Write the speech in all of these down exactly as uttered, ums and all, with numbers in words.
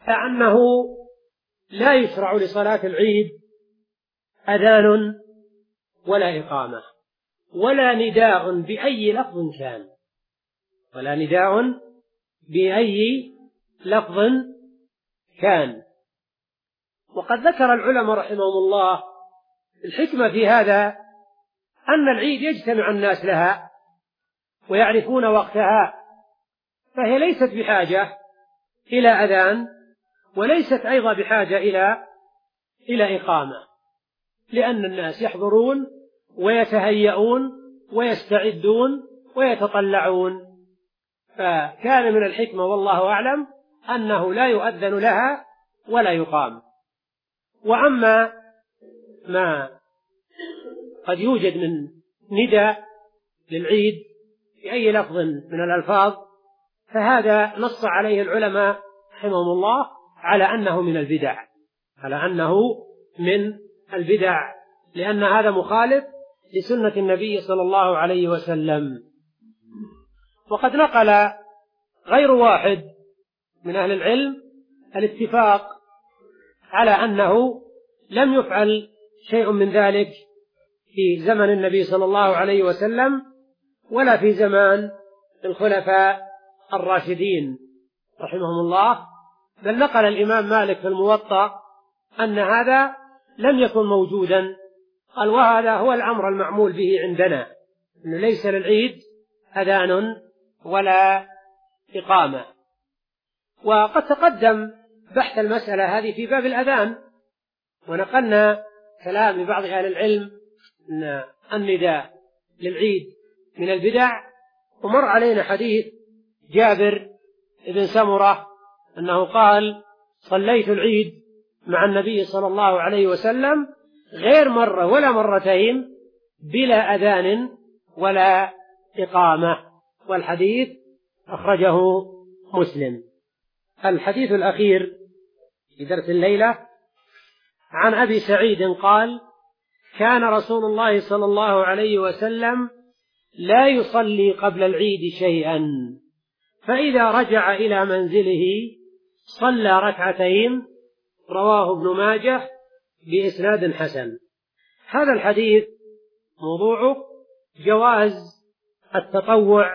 أنه لا يشرع لصلاة العيد أذان ولا إقامة ولا نداء بأي لفظ كان ولا نداء بأي لفظ كان وقد ذكر العلماء رحمهم الله الحكمة في هذا أن العيد يجتمع الناس لها ويعرفون وقتها، فهي ليست بحاجة إلى أذان وليست أيضا بحاجة إلى إلى إقامة، لأن الناس يحضرون ويتهيئون ويستعدون ويتطلعون، فكان من الحكمة والله أعلم أنه لا يؤذن لها ولا يقام. وأما ما قد يوجد من نداء للعيد بأي لفظ من الألفاظ فهذا نص عليه العلماء رحمهم الله على أنه من البدع على أنه من البدع لأن هذا مخالف لسنة النبي صلى الله عليه وسلم. وقد نقل غير واحد من أهل العلم الاتفاق على أنه لم يفعل شيء من ذلك في زمن النبي صلى الله عليه وسلم ولا في زمان الخلفاء الراشدين رحمهم الله، بل نقل الإمام مالك في الموطأ أن هذا لم يكن موجودا، قال وهذا هو الأمر المعمول به عندنا، أنه ليس للعيد أذان ولا إقامة. وقد تقدم بحث المسألة هذه في باب الأذان، ونقلنا كلام بعض أهل العلم أن النداء للعيد من البدع، ومر علينا حديث جابر بن سمرة أنه قال صليت العيد مع النبي صلى الله عليه وسلم غير مرة ولا مرتين بلا أذان ولا إقامة، والحديث أخرجه مسلم. الحديث الأخير في درس الليلة عن أبي سعيد قال كان رسول الله صلى الله عليه وسلم لا يصلي قبل العيد شيئا، فإذا رجع إلى منزله صلى ركعتين، رواه ابن ماجه بإسناد حسن. هذا الحديث موضوعه جواز التطوع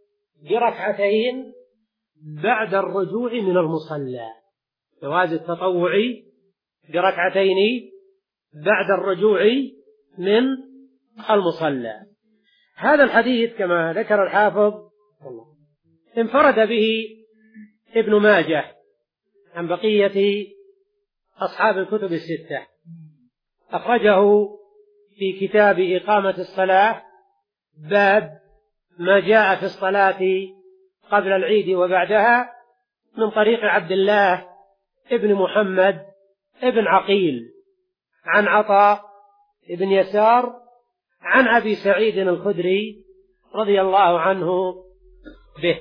بركعتين بعد الرجوع من المصلى، جواز التطوع بركعتين بعد الرجوع من المصلى. هذا الحديث كما ذكر الحافظ انفرد به ابن ماجه عن بقية أصحاب الكتب الستة، أخرجه في كتاب إقامة الصلاة باب ما جاء في الصلاة قبل العيد وبعدها من طريق عبد الله ابن محمد ابن عقيل عن عطاء ابن يسار عن أبي سعيد الخدري رضي الله عنه به.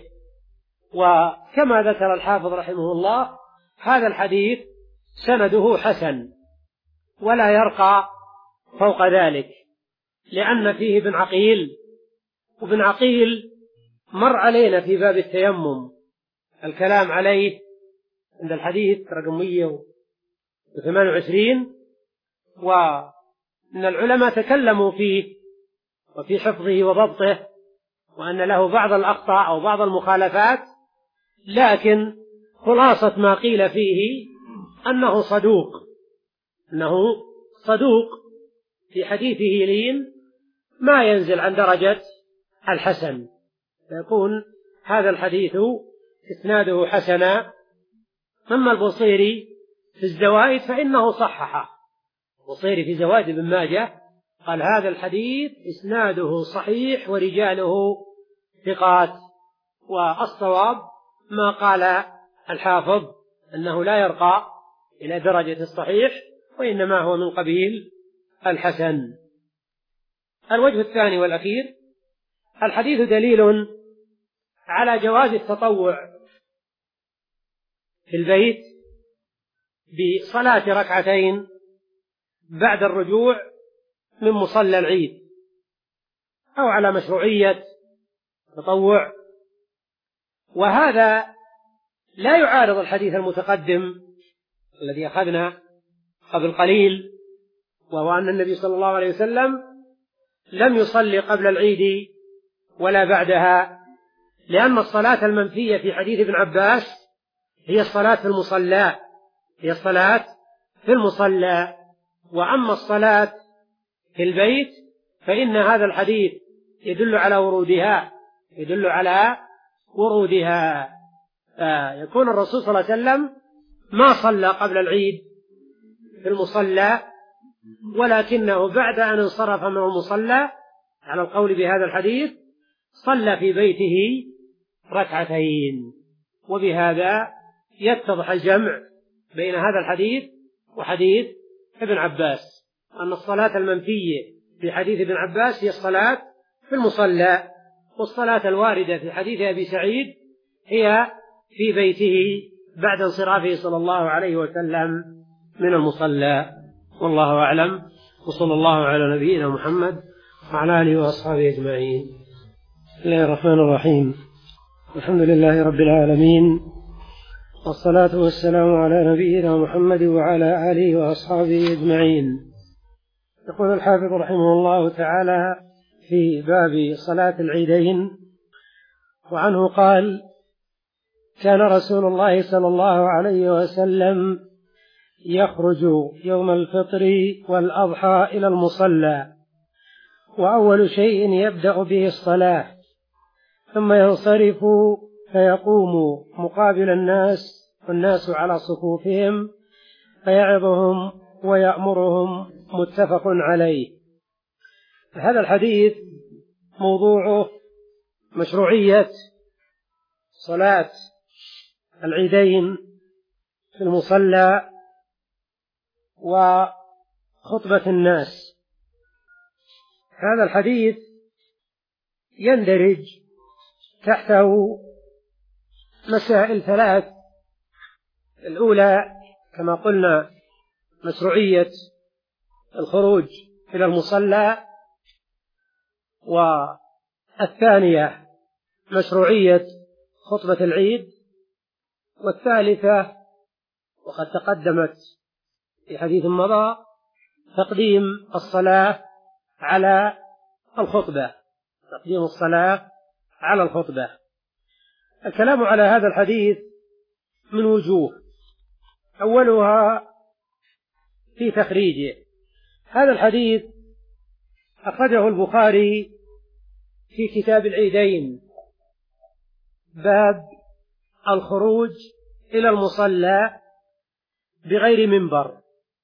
وكما ذكر الحافظ رحمه الله هذا الحديث سنده حسن ولا يرقى فوق ذلك، لأن فيه ابن عقيل، وابن عقيل مر علينا في باب التيمم الكلام عليه عند الحديث رقم مئة وثمانية وعشرين، وأن العلماء تكلموا فيه وفي حفظه وضبطه، وأن له بعض الأخطاء أو بعض المخالفات، لكن خلاصة ما قيل فيه أنه صدوق أنه صدوق في حديثه لين ما ينزل عن درجة الحسن، فيكون هذا الحديث إسناده حسنا. أما البصيري في الزوائد فإنه صححه، البصيري في زوائد ابن ماجه قال هذا الحديث إسناده صحيح ورجاله ثقات، والصواب ما قال الحافظ أنه لا يرقى إلى درجة الصحيح وإنما هو من قبيل الحسن. الوجه الثاني والأخير الحديث دليل على جواز التطوع في البيت بصلاة ركعتين بعد الرجوع من مصلى العيد، أو على مشروعية تطوع، وهذا لا يعارض الحديث المتقدم الذي أخذنا قبل قليل، وهو أن النبي صلى الله عليه وسلم لم يصلي قبل العيد ولا بعدها، لأن الصلاة المنفية في حديث ابن عباس هي الصلاة في المصلى هي الصلاة في المصلى وأما الصلاة في البيت فإن هذا الحديث يدل على ورودها يدل على ورودها فيكون الرسول صلى الله عليه وسلم ما صلى قبل العيد في المصلى، ولكنه بعد أن انصرف من المصلى على القول بهذا الحديث صلى في بيته ركعتين. وبهذا يتضح الجمع بين هذا الحديث وحديث ابن عباس، أن الصلاة المنفية في حديث ابن عباس هي الصلاة في المصلى، والصلاة الواردة في حديث أبي سعيد هي في بيته بعد انصرافه صلى الله عليه وسلم من المصلى. والله أعلم، وصلى الله على نبينا محمد وعلى آله وأصحابه أجمعين. بسم الله الرحمن الرحيم، الحمد لله رب العالمين، والصلاة والسلام على نبينا محمد وعلى آله وأصحابه أجمعين. يقول الحافظ رحمه الله تعالى في باب صلاة العيدين: وعنه قال: كان رسول الله صلى الله عليه وسلم يخرج يوم الفطر والأضحى إلى المصلى، وأول شيء يبدأ به الصلاة، ثم ينصرف فيقوم مقابل الناس والناس على صفوفهم فيعظهم ويأمرهم، متفق عليه. هذا الحديث موضوعه مشروعية صلاة العيدين في المصلى وخطبة الناس. هذا الحديث يندرج تحته مسائل ثلاث: الأولى كما قلنا مشروعية الخروج إلى المصلى، والثانية مشروعية خطبة العيد، والثالثة وقد تقدمت في حديث مضى تقديم الصلاة على الخطبة تقديم الصلاة على الخطبة. الكلام على هذا الحديث من وجوه، أولها في تخريجه. هذا الحديث أخرجه البخاري في كتاب العيدين، باب الخروج إلى المصلى بغير منبر،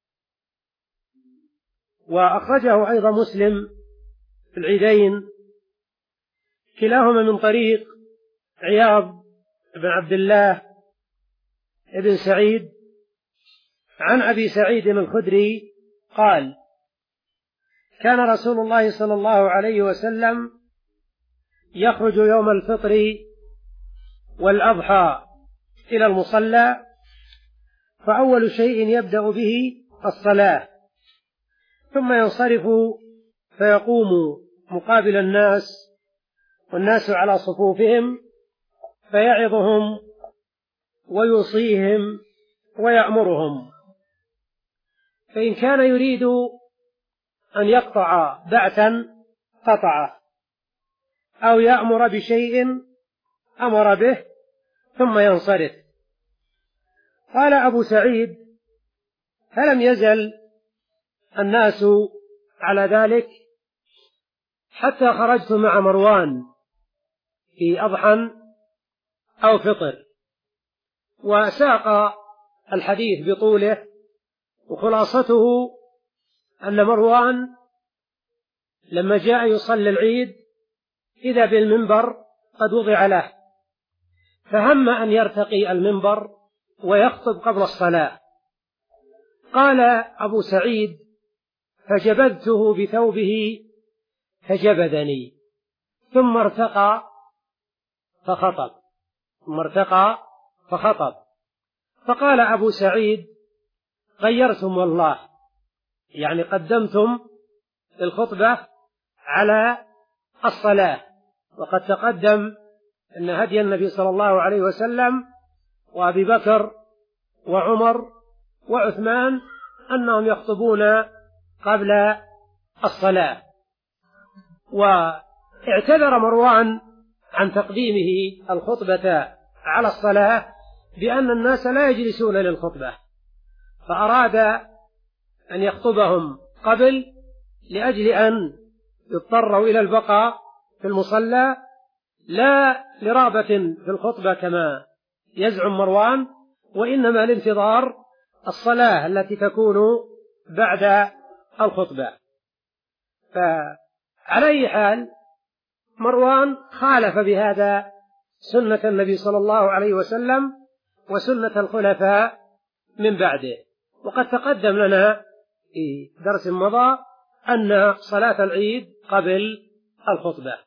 وأخرجه أيضا مسلم في العيدين، كلاهما من طريق عياض بن عبد الله بن سعيد عن أبي سعيد الخدري قال: كان رسول الله صلى الله عليه وسلم يخرج يوم الفطر والأضحى إلى المصلى، فأول شيء يبدأ به الصلاة، ثم ينصرف فيقوم مقابل الناس والناس على صفوفهم فيعظهم ويوصيهم ويأمرهم، فإن كان يريد أن يقطع بعثا قطعه، أو يأمر بشيء أمر به ثم ينصرف. قال أبو سعيد: فلم يزل الناس على ذلك حتى خرجت مع مروان في أضحى أو فطر. وساق الحديث بطوله، وخلاصته أن مروان لما جاء يصلي العيد إذا بالمنبر قد وضع له، فهم أن يرتقي المنبر ويخطب قبل الصلاة. قال أبو سعيد: فجبذته بثوبه فجبذني، ثم ارتقى فخطب ثم ارتقى فخطب فقال أبو سعيد: غيرتم والله، يعني قدمتم الخطبة على الصلاة، وقد تقدم أن هدي النبي صلى الله عليه وسلم وأبي بكر وعمر وعثمان أنهم يخطبون قبل الصلاة. واعتذر مروان عن تقديمه الخطبة على الصلاة بأن الناس لا يجلسون للخطبة، فأراد أن يخطبهم قبل لأجل أن يضطروا إلى البقاء في المصلى، لا لرغبة في الخطبة كما يزعم مروان، وإنما لانتظار الصلاة التي تكون بعد الخطبة. فعلى أي حال مروان خالف بهذا سنة النبي صلى الله عليه وسلم وسنة الخلفاء من بعده. وقد تقدم لنا في درس مضى أن صلاة العيد قبل الخطبة.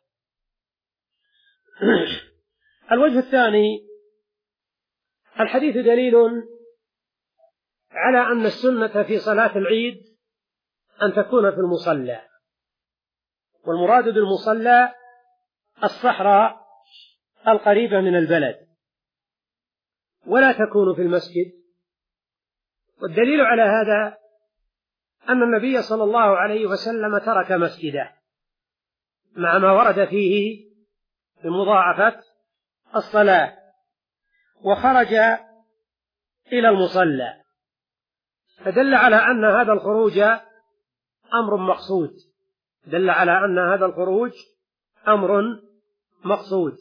الوجه الثاني: الحديث دليل على أن السنة في صلاة العيد أن تكون في المصلى، والمراد بالمصلى الصحراء القريبة من البلد، ولا تكون في المسجد. والدليل على هذا أن النبي صلى الله عليه وسلم ترك مسجده مع ما ورد فيه بمضاعفة الصلاة، وخرج إلى المصلى، فدل على أن هذا الخروج أمر مقصود، دل على أن هذا الخروج أمر مقصود.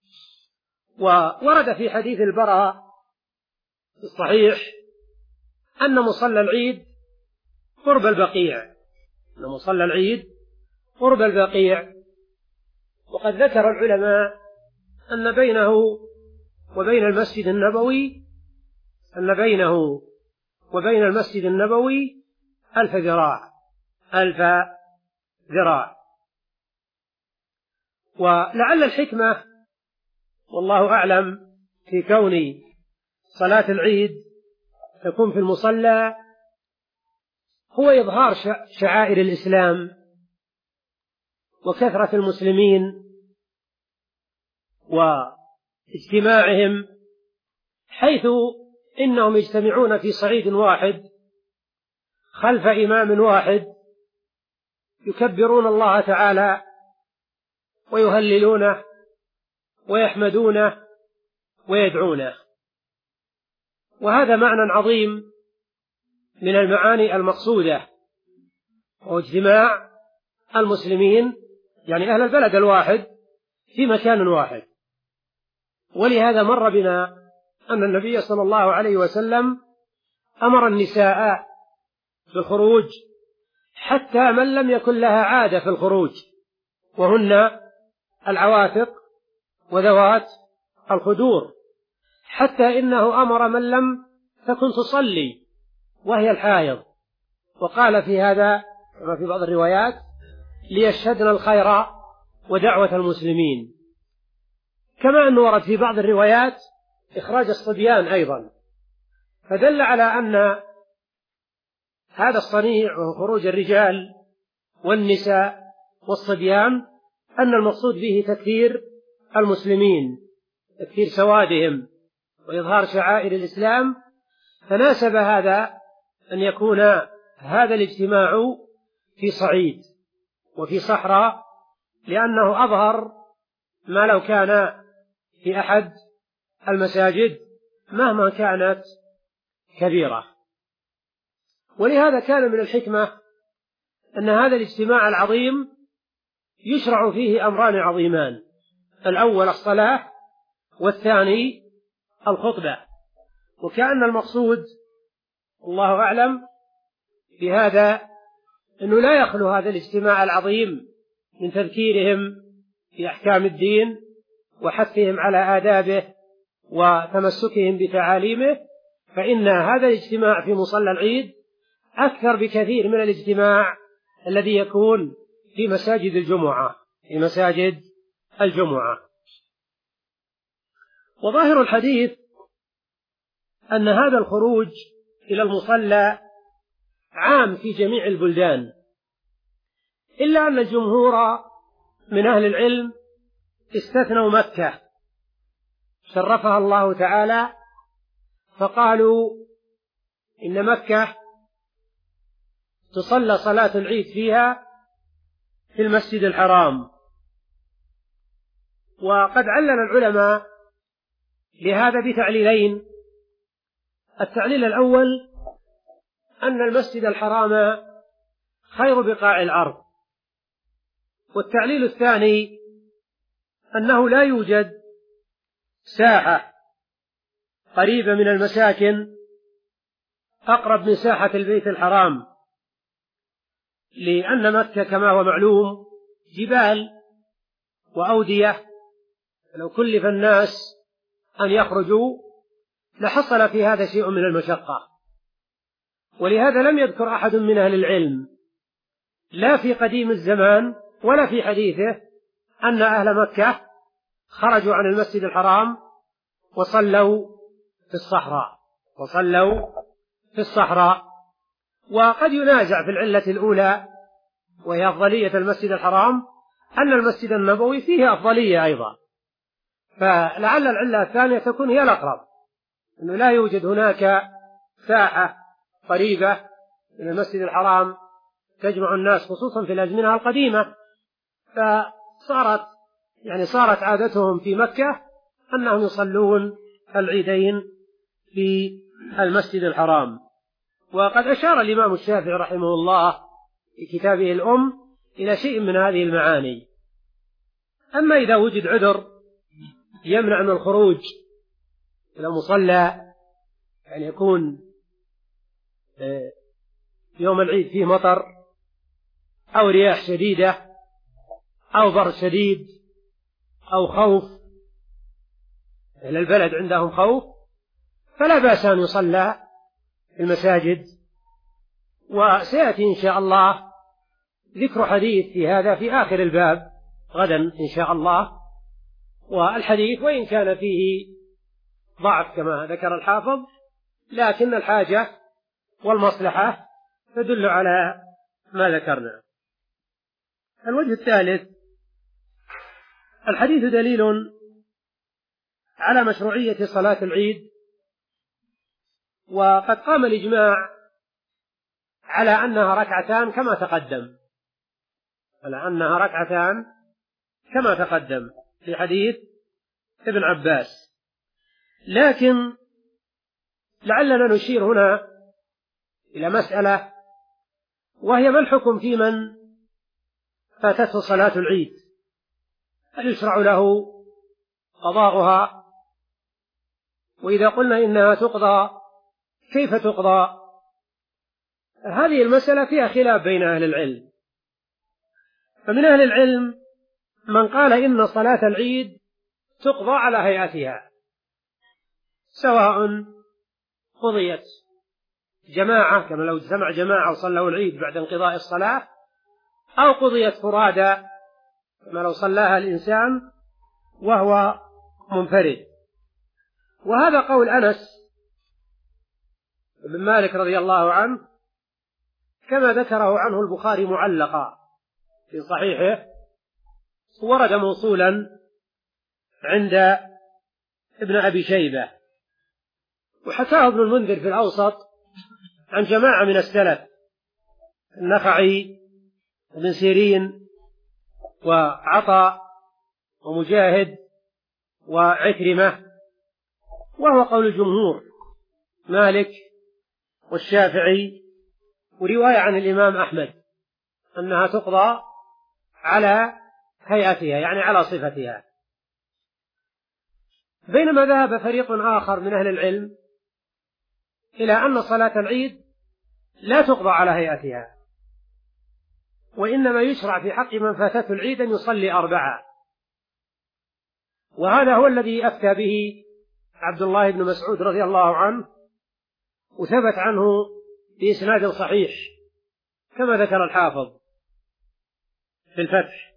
وورد في حديث البراء الصحيح أن مصلى العيد قرب البقيع، أن مصلى العيد قرب البقيع. وقد ذكر العلماء أن بينه وبين المسجد النبوي أن بينه وبين المسجد النبوي ألف ذراع ألف ذراع. ولعل الحكمة والله أعلم في كون صلاة العيد تكون في المصلى هو إظهار شعائر الإسلام وكثرة المسلمين واجتماعهم، حيث إنهم يجتمعون في صعيد واحد خلف إمام واحد يكبرون الله تعالى ويهللونه ويحمدونه ويدعونه. وهذا معنى عظيم من المعاني المقصودة، وهو اجتماع المسلمين، يعني أهل البلد الواحد في مكان واحد. ولهذا مر بنا أن النبي صلى الله عليه وسلم أمر النساء بالخروج حتى من لم يكن لها عادة في الخروج، وهن العواتق وذوات الخدور، حتى إنه أمر من لم تكن تصلي وهي الحائض، وقال في هذا كما في بعض الروايات: ليشهدن الخير ودعوة المسلمين. كما أنه ورد في بعض الروايات إخراج الصبيان أيضا، فدل على أن هذا الصنيع وهو خروج الرجال والنساء والصبيان أن المقصود به تكثير المسلمين، تكثير سوادهم وإظهار شعائر الإسلام. فناسب هذا أن يكون هذا الاجتماع في صعيد وفي صحراء، لأنه أظهر ما لو كان في أحد المساجد مهما كانت كبيرة. ولهذا كان من الحكمة أن هذا الاجتماع العظيم يشرع فيه أمران عظيمان: الأول الصلاة، والثاني الخطبة. وكأن المقصود الله أعلم بهذا أنه لا يخلو هذا الاجتماع العظيم من تذكيرهم في أحكام الدين وحثهم على آدابه وتمسكهم بتعاليمه، فإن هذا الاجتماع في مصلى العيد أكثر بكثير من الاجتماع الذي يكون في مساجد الجمعة في مساجد الجمعة. وظاهر الحديث أن هذا الخروج إلى المصلى عام في جميع البلدان، إلا أن الجمهور من أهل العلم استثنوا مكة شرفها الله تعالى فقالوا إن مكة تصلى صلاة العيد فيها في المسجد الحرام. وقد علل العلماء لهذا بتعليلين: التعليل الأول أن المسجد الحرام خير بقاع الأرض، والتعليل الثاني أنه لا يوجد ساحة قريبة من المساكن أقرب من ساحة البيت الحرام، لأن مكة كما هو معلوم جبال وأودية، لو كلف الناس أن يخرجوا لحصل في هذا شيء من المشقة. ولهذا لم يذكر أحد من أهل العلم لا في قديم الزمان ولا في حديثه أن أهل مكة خرجوا عن المسجد الحرام وصلوا في الصحراء وصلوا في الصحراء. وقد ينازع في العلة الأولى وهي أفضلية المسجد الحرام أن المسجد النبوي فيه أفضلية أيضا، فلعل العلة الثانية تكون هي الأقرب، أنه لا يوجد هناك ساحة قريبة من المسجد الحرام تجمع الناس خصوصا في الأزمنة القديمة، فصارت يعني صارت عادتهم في مكة أنهم يصلون العيدين في المسجد الحرام. وقد أشار الإمام الشافعي رحمه الله في كتابه الأم إلى شيء من هذه المعاني. أما إذا وجد عذر يمنع من الخروج إلى مصلى، يعني يكون يوم العيد فيه مطر أو رياح شديدة أو برد شديد أو خوف، أهل البلد عندهم خوف، فلا بأس أن يصلى في المساجد. وسيأتي إن شاء الله ذكر حديث في هذا في آخر الباب غدا إن شاء الله، والحديث وإن كان فيه ضعف كما ذكر الحافظ، لكن الحاجة والمصلحة تدل على ما ذكرنا. الوجه الثالث: الحديث دليل على مشروعية صلاة العيد، وقد قام الإجماع على أنها ركعتان كما تقدم على أنها ركعتان كما تقدم في حديث ابن عباس. لكن لعلنا نشير هنا إلى مسألة، وهي ما الحكم في من فاتته صلاة العيد؟ هل يشرع له قضاؤها؟ وإذا قلنا إنها تقضى كيف تقضى؟ هذه المسألة فيها خلاف بين أهل العلم. فمن أهل العلم من قال إن صلاة العيد تقضى على هيئتها، سواء قضيت جماعة كما لو اجتمع جماعة وصلوا العيد بعد انقضاء الصلاة، أو قضيت فرادى كما لو صلاها الإنسان وهو منفرد. وهذا قول أنس بن مالك رضي الله عنه كما ذكره عنه البخاري معلقا في صحيحه، ورد موصولا عند ابن أبي شيبة، وحكاه ابن المنذر في الأوسط عن جماعة من السلف: النخعي وابن سيرين وعطاء ومجاهد وعكرمة، وهو قول الجمهور مالك والشافعي، ورواية عن الإمام أحمد أنها تقضى على هيئتها يعني على صفتها. بينما ذهب فريق آخر من أهل العلم إلى أن صلاة العيد لا تقضى على هيئتها، وإنما يشرع في حق من فاتته العيد أن يصلي أربعة. وهذا هو الذي أفتى به عبد الله بن مسعود رضي الله عنه، وثبت عنه بإسناد صحيح كما ذكر الحافظ في الفتح.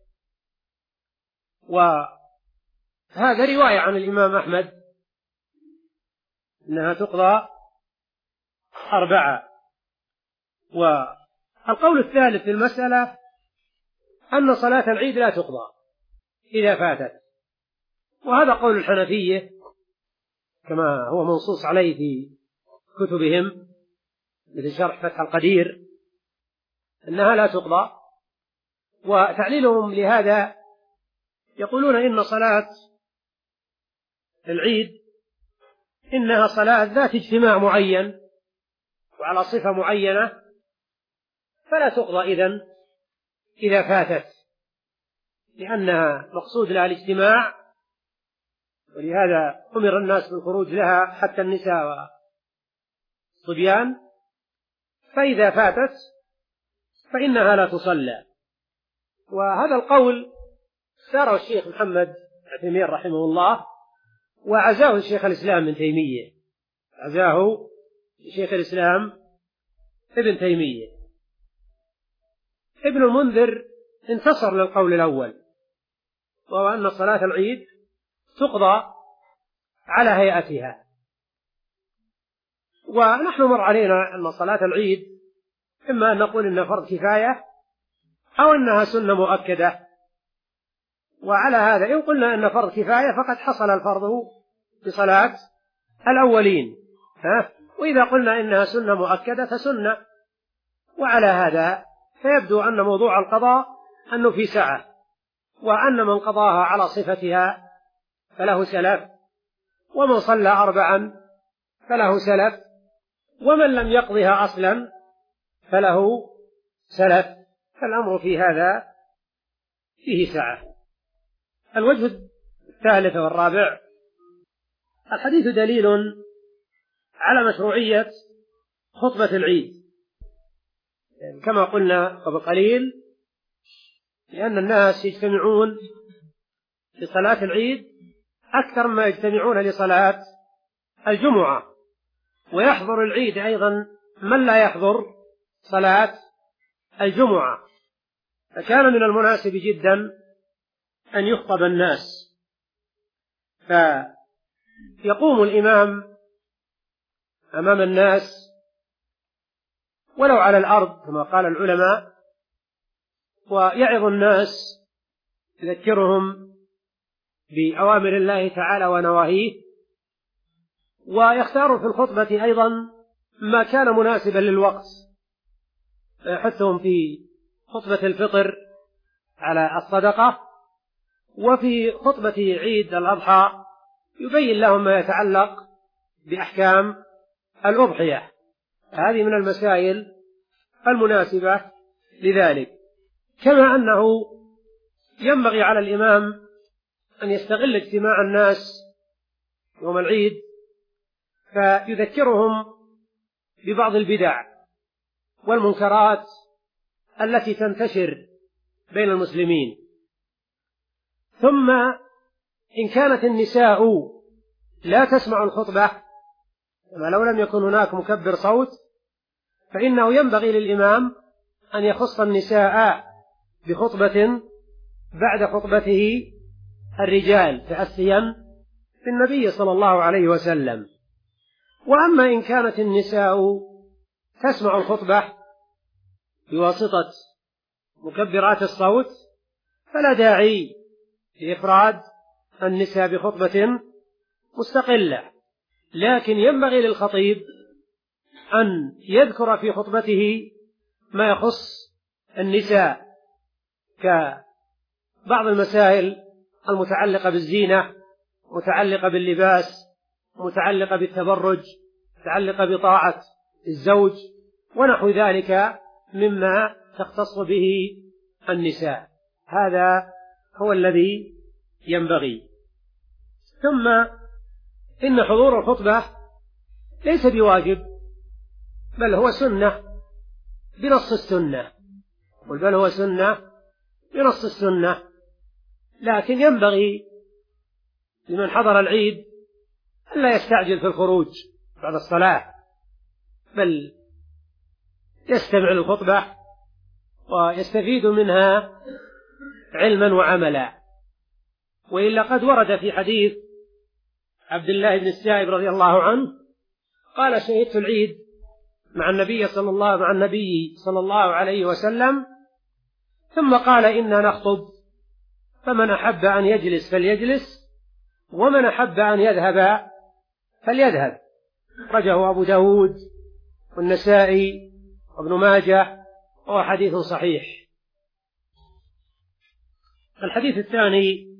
وهذا رواية عن الإمام أحمد أنها تقضى أربعة. والقول الثالث في المسألة أن صلاة العيد لا تقضى إذا فاتت، وهذا قول الحنفية كما هو منصوص عليه في كتبهم مثل شرح فتح القدير أنها لا تقضى. وتعليلهم لهذا يقولون إن صلاة العيد إنها صلاة ذات اجتماع معين وعلى صفة معينة، فلا تقضى إذن إذا فاتت، لأنها مقصود لها الاجتماع، ولهذا أمر الناس بالخروج لها حتى النساء والصبيان، فإذا فاتت فإنها لا تصلى. وهذا القول اختاره الشيخ محمد عثيمين رحمه الله، وعزاه الشيخ الإسلام ابن تيمية، عزاه شيخ الإسلام ابن تيمية. ابن المنذر انتصر للقول الأول، وهو أن صلاة العيد تقضى على هيئتها. ونحن مر علينا أن صلاة العيد إما أن نقول إنها فرض كفاية أو أنها سنة مؤكدة. وعلى هذا إن قلنا أن فرض كفاية فقد حصل الفرض بصلاة الأولين، ها؟ وإذا قلنا إنها سنة مؤكدة فسنة. وعلى هذا فيبدو أن موضوع القضاء أنه في سعة، وأن من قضاها على صفتها فله سلف، ومن صلى أربعا فله سلف، ومن لم يقضها أصلا فله سلف. فالأمر في هذا فيه سعة. الوجه الثالث والرابع: الحديث دليل على مشروعية خطبة العيد، يعني كما قلنا قبل قليل، لأن الناس يجتمعون لصلاة العيد أكثر ما يجتمعون لصلاة الجمعة، ويحضر العيد أيضا من لا يحضر صلاة الجمعة، فكان من المناسب جدا أن يخطب الناس. فيقوم الإمام أمام الناس ولو على الأرض كما قال العلماء، ويعظ الناس، يذكرهم بأوامر الله تعالى ونواهيه، ويختار في الخطبة أيضا ما كان مناسبا للوقت، فيحثهم في خطبة الفطر على الصدقة، وفي خطبة عيد الأضحى يبين لهم ما يتعلق بأحكام الأضحية. هذه من المسائل المناسبة لذلك. كما أنه ينبغي على الإمام أن يستغل اجتماع الناس يوم العيد فيذكرهم ببعض البدع والمنكرات التي تنتشر بين المسلمين. ثم إن كانت النساء لا تسمع الخطبة، كما لو لم يكن هناك مكبر صوت، فإنه ينبغي للإمام أن يخص النساء بخطبة بعد خطبته الرجال، تأسيا بالنبي صلى الله عليه وسلم. وأما إن كانت النساء تسمع الخطبة بواسطة مكبرات الصوت فلا داعي لإفراد النساء بخطبة مستقلة، لكن ينبغي للخطيب أن يذكر في خطبته ما يخص النساء كبعض المسائل المتعلقة بالزينة، متعلقة باللباس، متعلقة بالتبرج، متعلقة بطاعة الزوج ونحو ذلك مما تختص به النساء. هذا هو الذي ينبغي. ثم إن حضور الخطبة ليس بواجب، بل هو سنة بنص السنة، بل هو سنة بنص السنة. لكن ينبغي لمن حضر العيد ألا يستعجل في الخروج بعد الصلاة، بل يستمع للخطبة ويستفيد منها علما وعملا. وإلا قد ورد في حديث عبد الله بن السائب رضي الله عنه قال: شهدت العيد مع النبي صلى الله مع النبي صلى الله عليه وسلم، ثم قال: إنا نخطب، فمن أحب أن يجلس فليجلس، ومن أحب أن يذهب فليذهب. أخرجه أبو داود والنسائي وابن ماجه وهو حديث صحيح. الحديث الثاني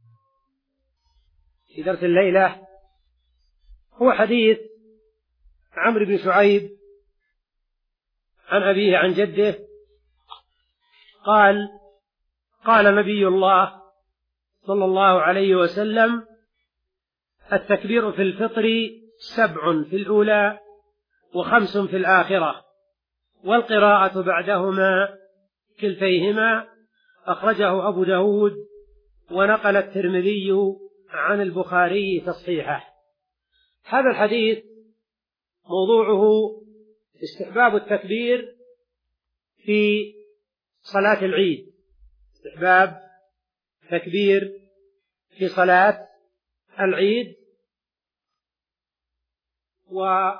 في درس الليلة هو حديث عمرو بن شعيب عن أبيه عن جده قال: قال نبي الله صلى الله عليه وسلم: التكبير في الفطر سبع في الأولى وخمس في الآخرة، والقراءة بعدهما كلتيهما. أخرجه أبو داود ونقل الترمذي عن البخاري تصحيحه. هذا الحديث موضوعه استحباب التكبير في صلاة العيد، استحباب تكبير في صلاة العيد، وبيان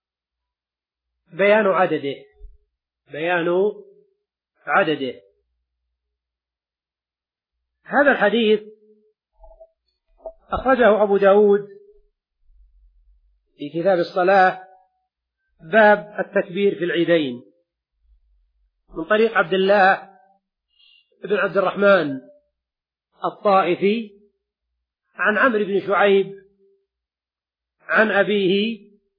عدده بيان عدده هذا الحديث أخرجه أبو داود في كتاب الصلاة باب التكبير في العيدين من طريق عبد الله بن عبد الرحمن الطائفي عن عمرو بن شعيب عن أبيه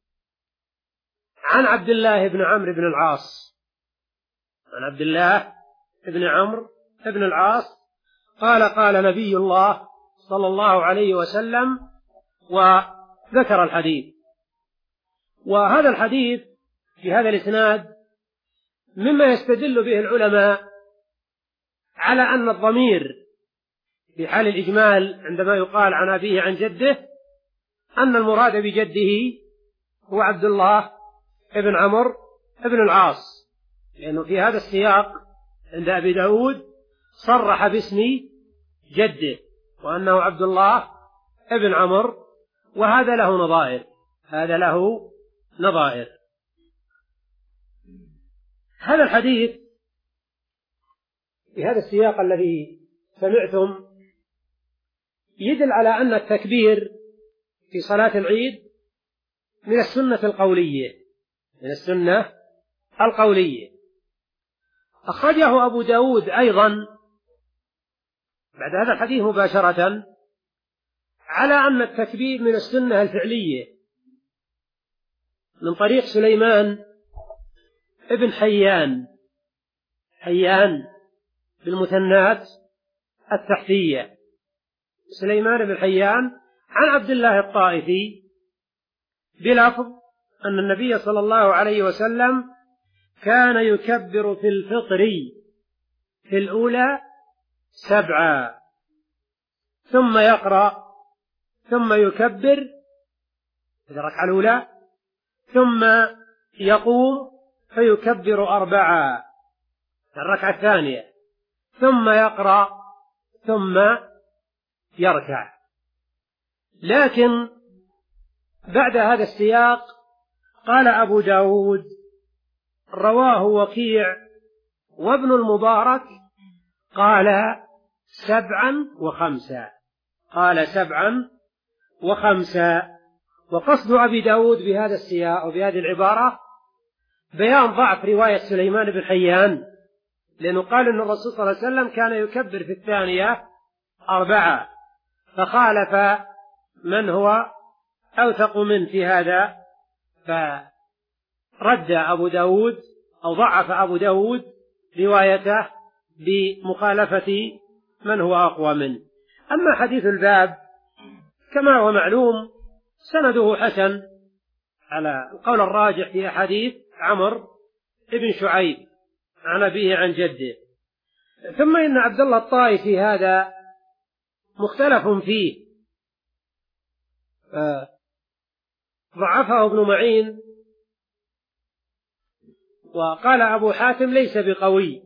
عن عبد الله بن عمرو بن العاص عن عبد الله بن عمرو بن العاص قال: قال نبي الله صلى الله عليه وسلم، وذكر الحديث. وهذا الحديث في هذا الإسناد مما يستدل به العلماء على أن الضمير في حال الإجمال عندما يقال عن أبيه عن جده أن المراد بجده هو عبد الله ابن عمرو ابن العاص، لأنه في هذا السياق عند أبي داود صرح باسم جده وأنه عبد الله ابن عمرو، وهذا له نظائر هذا له نظائر هذا الحديث في هذا السياق الذي سمعتم يدل على أن التكبير في صلاة العيد من السنة القولية من السنة القولية. أخرجه أبو داود أيضا بعد هذا الحديث مباشرة على أن التكبير من السنة الفعلية من طريق سليمان ابن حيان حيان بالمثنات التحتية سليمان بن حيان عن عبد الله الطائفي بلفظ أن النبي صلى الله عليه وسلم كان يكبر في الفطر في الأولى سبعا ثم يقرأ ثم يكبر في الركعة الأولى ثم يقوم فيكبر أربعا في الركعة الثانية ثم يقرأ ثم يركع. لكن بعد هذا السياق قال أبو داود: رواه وكيع وابن المبارك قال سبعا وخمسا قال سبعا وخمسا وقصد أبي داود بهذا السياق وبهذه العبارة بيان ضعف رواية سليمان بن حيان، لأنه قال أن الرسول صلى الله عليه وسلم كان يكبر في الثانية أربعة، فخالف من هو أوثق من في هذا، فرد أبو داود أو ضعف أبو داود روايته بمخالفة من هو أقوى منه. أما حديث الباب كما هو معلوم سنده حسن على القول الراجح في حديث عمرو بن شعيب عن أبيه عن جده. ثم إن عبد الله الطائفي هذا مختلف فيه، ضعفه ابن معين، وقال أبو حاتم ليس بقوي،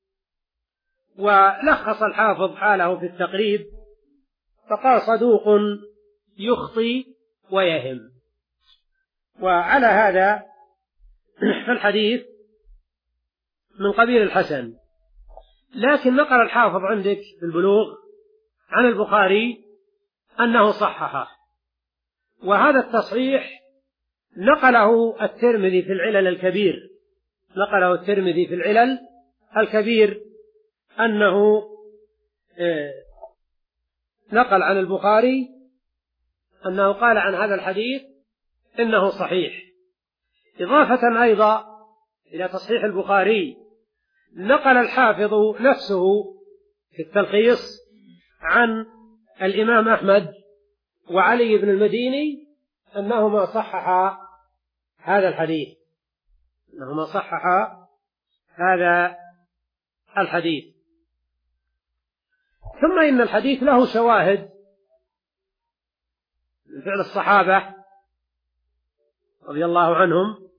ولخص الحافظ حاله في التقريب فقال صدوق يخطي ويهم. وعلى هذا فالحديث من قبيل الحسن، لكن نقل الحافظ عندك في البلوغ عن البخاري أنه صححه، وهذا التصحيح نقله الترمذي في العلل الكبير نقله الترمذي في العلل الكبير أنه نقل عن البخاري أنه قال عن هذا الحديث إنه صحيح. إضافة أيضا إلى تصحيح البخاري نقل الحافظ نفسه في التلخيص عن الإمام أحمد وعلي بن المديني أنهما صححا هذا الحديث أنهما صححا هذا الحديث. ثم إن الحديث له شواهد من فعل الصحابة رضي الله عنهم،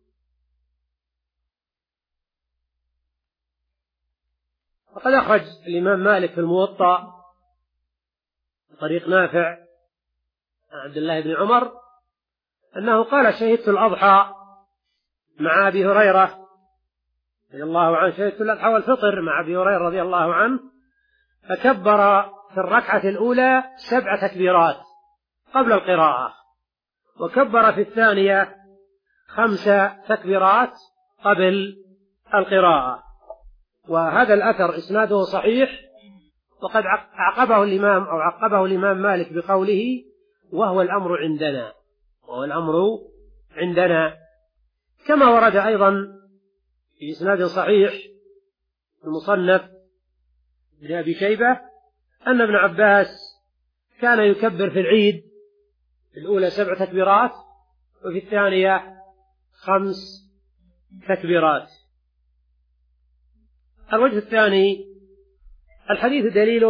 وقد أخرج الإمام مالك في الموطأ طريق نافع عن عبد الله بن عمر أنه قال شهدت الأضحى مع أبي هريرة رضي الله عنه شهدت الأضحى والفطر مع أبي هريرة رضي الله عنه فكبر في الركعة الأولى سبع تكبيرات قبل القراءة، وكبر في الثانية خمس تكبيرات قبل القراءة. وهذا الأثر إسناده صحيح، وقد عقبه الإمام أو عقبه الإمام مالك بقوله وهو الأمر عندنا وهو الأمر عندنا كما ورد أيضا في إسناد صحيح المصنف ابن أبي شيبة أن ابن عباس كان يكبر في العيد في الأولى سبع تكبيرات وفي الثانية خمس تكبيرات. الوجه الثاني الحديث دليل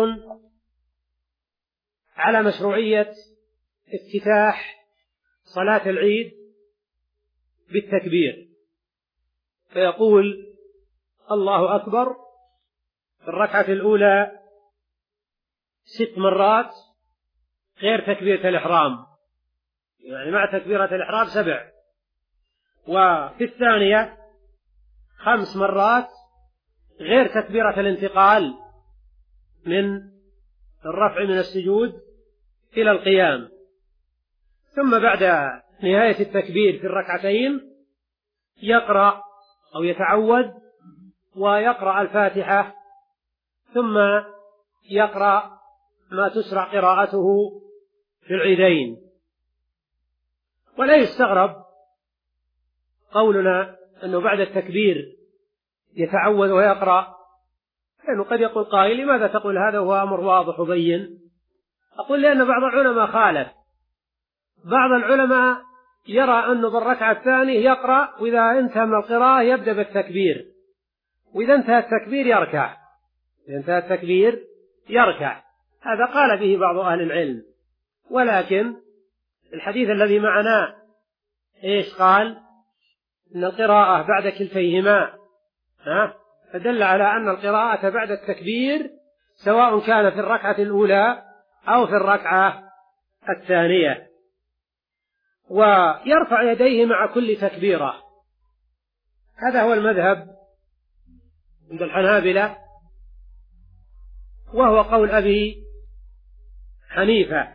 على مشروعية افتتاح صلاة العيد بالتكبير، فيقول الله أكبر في الركعة الأولى ست مرات غير تكبيرة الإحرام، يعني مع تكبيرة الإحرام سبع، وفي الثانية خمس مرات غير تكبيرة الانتقال من الرفع من السجود إلى القيام. ثم بعد نهاية التكبير في الركعتين يقرأ أو يتعوذ ويقرأ الفاتحة، ثم يقرأ ما تسرع قراءته في العيدين. ولا يستغرب قولنا أنه بعد التكبير يتعوذ ويقرأ، لأنه قد يقول قائل لماذا تقول هذا وهو أمر واضح وبين؟ أقول لأن بعض العلماء خالف، بعض العلماء يرى أنه بالركعة الثانية يقرأ وإذا انتهى من القراءة يبدأ بالتكبير، وإذا انتهى التكبير يركع إذا انتهى التكبير يركع هذا قال به بعض أهل العلم. ولكن الحديث الذي معنا إيش قال؟ إن القراءة بعد كلتيهما ها فدل على أن القراءة بعد التكبير سواء كان في الركعة الأولى أو في الركعة الثانية، ويرفع يديه مع كل تكبيرة. هذا هو المذهب عند الحنابلة، وهو قول أبي حنيفة،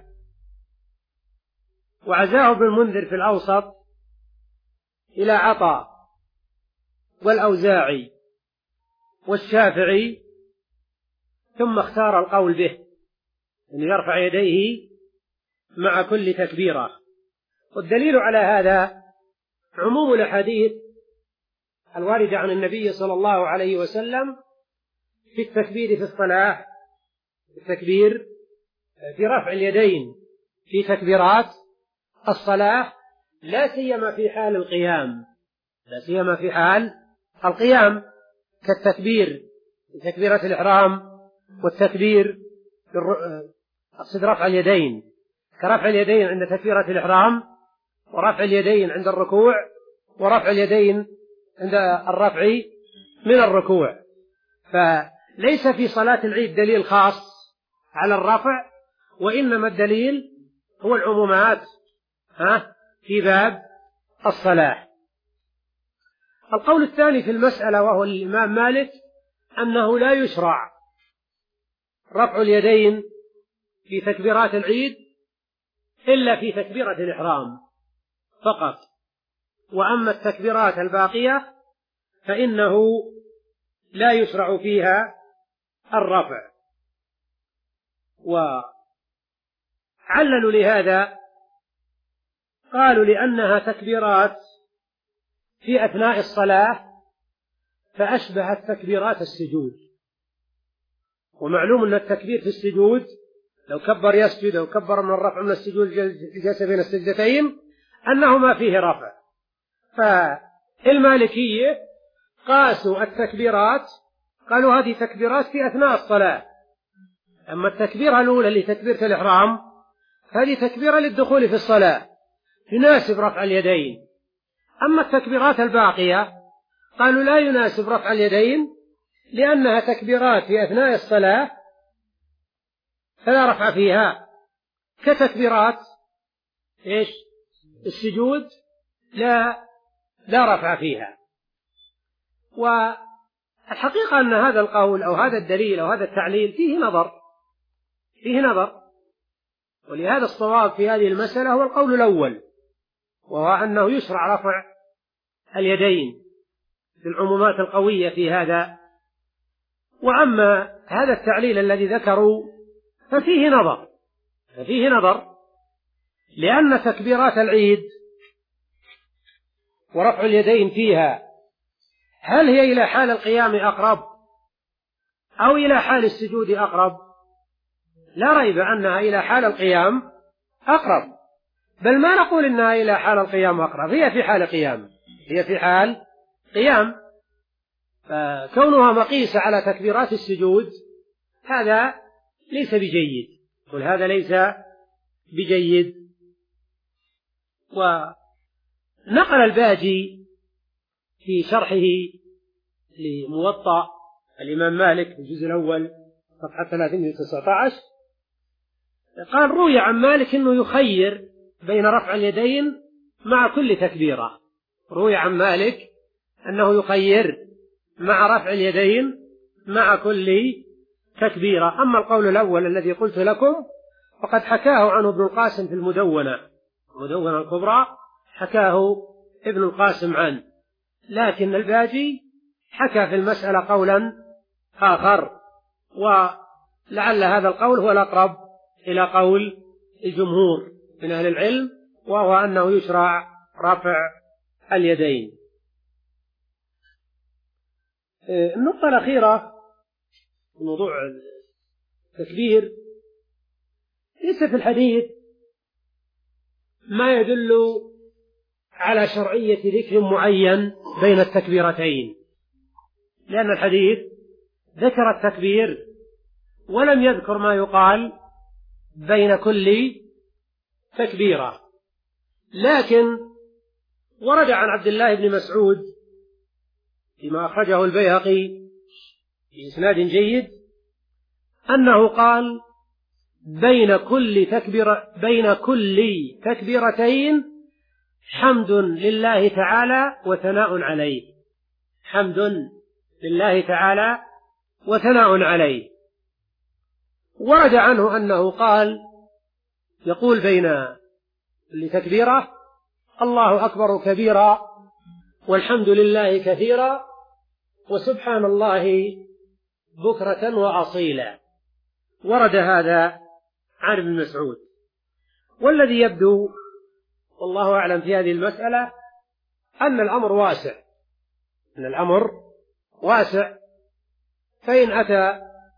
وعزاه ابن المنذر في الأوسط إلى عطاء والأوزاعي والشافعي، ثم اختار القول به أن يرفع يديه مع كل تكبيرة. والدليل على هذا عموم الأحاديث الواردة عن النبي صلى الله عليه وسلم في التكبير في الصلاة، التكبير في رفع اليدين في تكبيرات الصلاة، لا سيما في حال القيام لا سيما في حال القيام كالتكبير بتكبيرة الإحرام والتكبير أقصد رفع اليدين كرفع اليدين عند تكبيرة الإحرام، ورفع اليدين عند الركوع، ورفع اليدين عند الرفع من الركوع. فليس في صلاة العيد دليل خاص على الرفع، وإنما الدليل هو العمومات ها في باب الصلاة. القول الثاني في المسألة وهو الإمام مالك أنه لا يشرع رفع اليدين في تكبيرات العيد إلا في تكبيرة الإحرام فقط، وأما التكبيرات الباقية فإنه لا يشرع فيها الرفع. وعللوا لهذا قالوا لأنها تكبيرات في أثناء الصلاة فأشبهت تكبيرات السجود، ومعلوم أن التكبير في السجود لو كبر يسجد أو كبر من الرفع من السجود جلس بين السجدتين أنه ما فيه رفع. فالمالكية قاسوا التكبيرات، قالوا هذه تكبيرات في أثناء الصلاة، أما التكبيرة الأولى اللي تكبيرة الإحرام هذه تكبيرة للدخول في الصلاة يناسب رفع اليدين. أما التكبيرات الباقية قالوا لا يناسب رفع اليدين لأنها تكبيرات في أثناء الصلاة فلا رفع فيها، كتكبيرات إيش السجود لا لا رفع فيها. والحقيقة أن هذا القول أو هذا الدليل أو هذا التعليل فيه نظر فيه نظر ولهذا الصواب في هذه المسألة هو القول الأول، وهو أنه يشرع رفع اليدين بالعمومات القوية في هذا. وأما هذا التعليل الذي ذكروا ففيه نظر ففيه نظر لأن تكبيرات العيد ورفع اليدين فيها هل هي إلى حال القيام أقرب أو إلى حال السجود أقرب؟ لا ريب أنها إلى حال القيام أقرب، بل ما نقول إنها إلى حال القيام أقرب، هي في حال قيام هي في حال قيام فكونها مقيسة على تكبيرات السجود هذا ليس بجيد، قل هذا ليس بجيد. ونقل الباجي في شرحه لموطأ الإمام مالك في الجزء الأول صفحة ثلاثمائة وتسعة عشر قال روي عن مالك أنه يخير بين رفع اليدين مع كل تكبيرة، روي عن مالك أنه يخير مع رفع اليدين مع كل تكبيرة. أما القول الأول الذي قلت لكم فقد حكاه عنه ابن القاسم في المدونة المدونة الكبرى، حكاه ابن القاسم عنه، لكن الباجي حكى في المسألة قولا آخر، ولعل هذا القول هو الأقرب إلى قول الجمهور من أهل العلم، وهو أنه يشرع رفع اليدين. النقطة الأخيرة في موضوع التكبير، ليس في الحديث ما يدل على شرعية ذكر معين بين التكبيرتين، لأن الحديث ذكر التكبير ولم يذكر ما يقال بين كل تكبيرة. لكن ورد عن عبد الله بن مسعود فيما أخرجه البيهقي بإسناد جيد أنه قال بين كل تكبير بين كل تكبيرتين حمد لله تعالى وثناء عليه، حمد لله تعالى وثناء عليه. ورد عنه أنه قال يقول بين كل تكبيرة الله أكبر كبيرا والحمد لله كثيرا وسبحان الله بكرة وأصيلا. ورد هذا عن ابن مسعود. والذي يبدو والله أعلم في هذه المسألة أن الأمر واسع أن الأمر واسع فإن أتى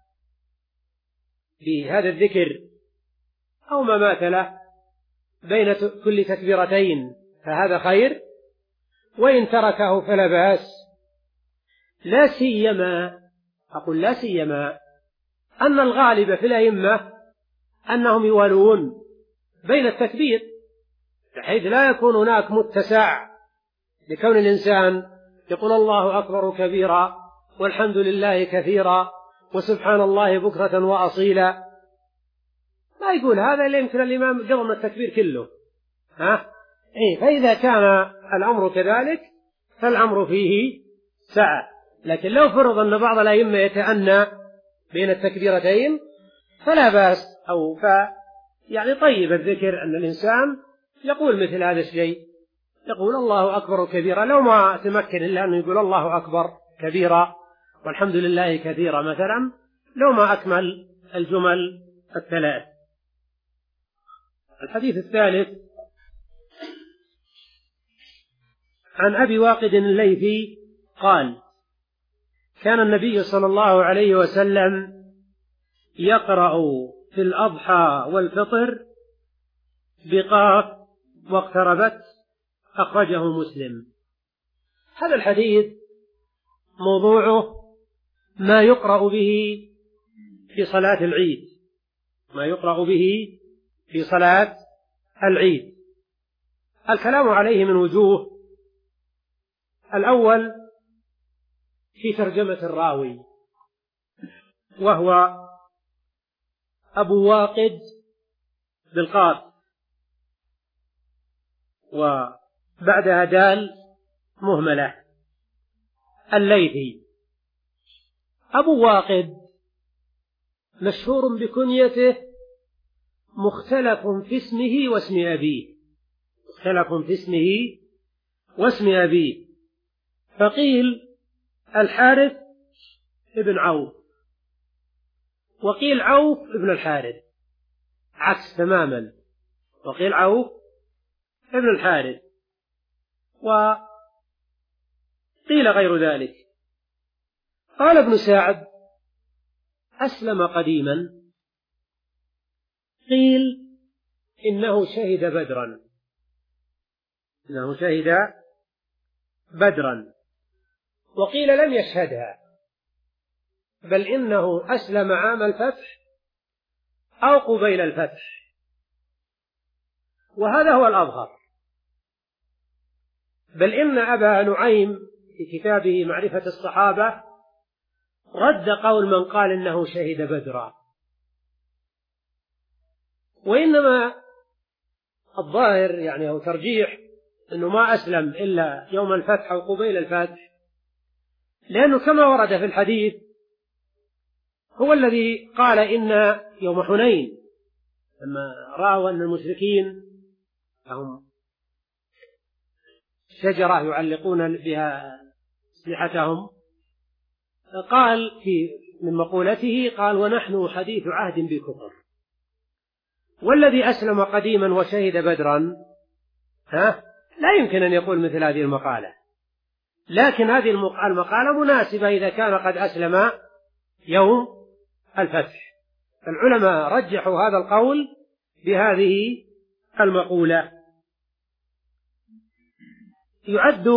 بهذا الذكر أو ما ماثله بين كل تكبيرتين فهذا خير، وإن تركه فلا بأس، لا سيما أقول لا سيما أن الغالب في الأئمة أنهم يوالون بين التكبير بحيث لا يكون هناك متسع لكون الإنسان يقول الله أكبر كبيرا والحمد لله كثيرا وسبحان الله بكرة وأصيلا، لا يقول هذا إلا يمكن الإمام قضم التكبير كله. ها؟ إيه، فإذا كان الأمر كذلك فالأمر فيه سعة. لكن لو فرض أن بعض الأئمة يتأنى بين التكبيرتين فلا بأس أو يعني طيب الذكر أن الإنسان يقول مثل هذا الشيء، يقول الله أكبر كبيرا، لو ما تمكن إلا أنه يقول الله أكبر كبيرا والحمد لله كثيرا مثلا، لو ما أكمل الجمل الثلاث. الحديث الثالث عن أبي واقد الليثي قال: كان النبي صلى الله عليه وسلم يقرأ في الأضحى والفطر بقاف واقتربت، أخرجه مسلم. هذا الحديث موضوعه ما يقرأ به في صلاة العيد، ما يقرأ به في صلاة العيد. الكلام عليه من وجوه: الأول في ترجمة الراوي، وهو أبو واقد بالقاف وبعدها دال مهملة الليثي. أبو واقد مشهور بكنيته مختلف في اسمه واسم أبيه، مختلف في اسمه واسم أبيه، فقيل الحارث ابن عوف، وقيل عوف ابن الحارث، عكس تماما، وقيل عوف ابن الحارث، وقيل غير ذلك. قال ابن سعد: أسلم قديما، قيل إنه شهد بدرا، إنه شهد بدرا، وقيل لم يشهدها، بل إنه أسلم عام الفتح أو قبيل الفتح، وهذا هو الأظهر. بل إن أبا نعيم في كتابه معرفة الصحابة رد قول من قال إنه شهد بدرا، وإنما الظاهر يعني أو ترجيح أنه ما أسلم إلا يوم الفتح أو قبيل الفتح، لأنه كما ورد في الحديث هو الذي قال إن يوم حنين لما رأوا أن المشركين لهم شجرة يعلقون بها أسلحتهم، قال في من مقولته قال: ونحن حديث عهد بكفر. والذي أسلم قديما وشهد بدرا ها لا يمكن أن يقول مثل هذه المقالة، لكن هذه المقالة مناسبة إذا كان قد أسلم يوم الفتح. العلماء رجحوا هذا القول بهذه المقولة. يعد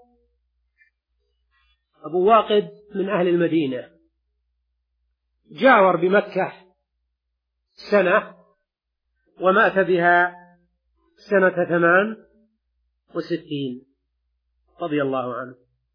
أبو واقد من أهل المدينة، جاور بمكة سنة ومات بها سنة ثمان وستين رضي الله عنه.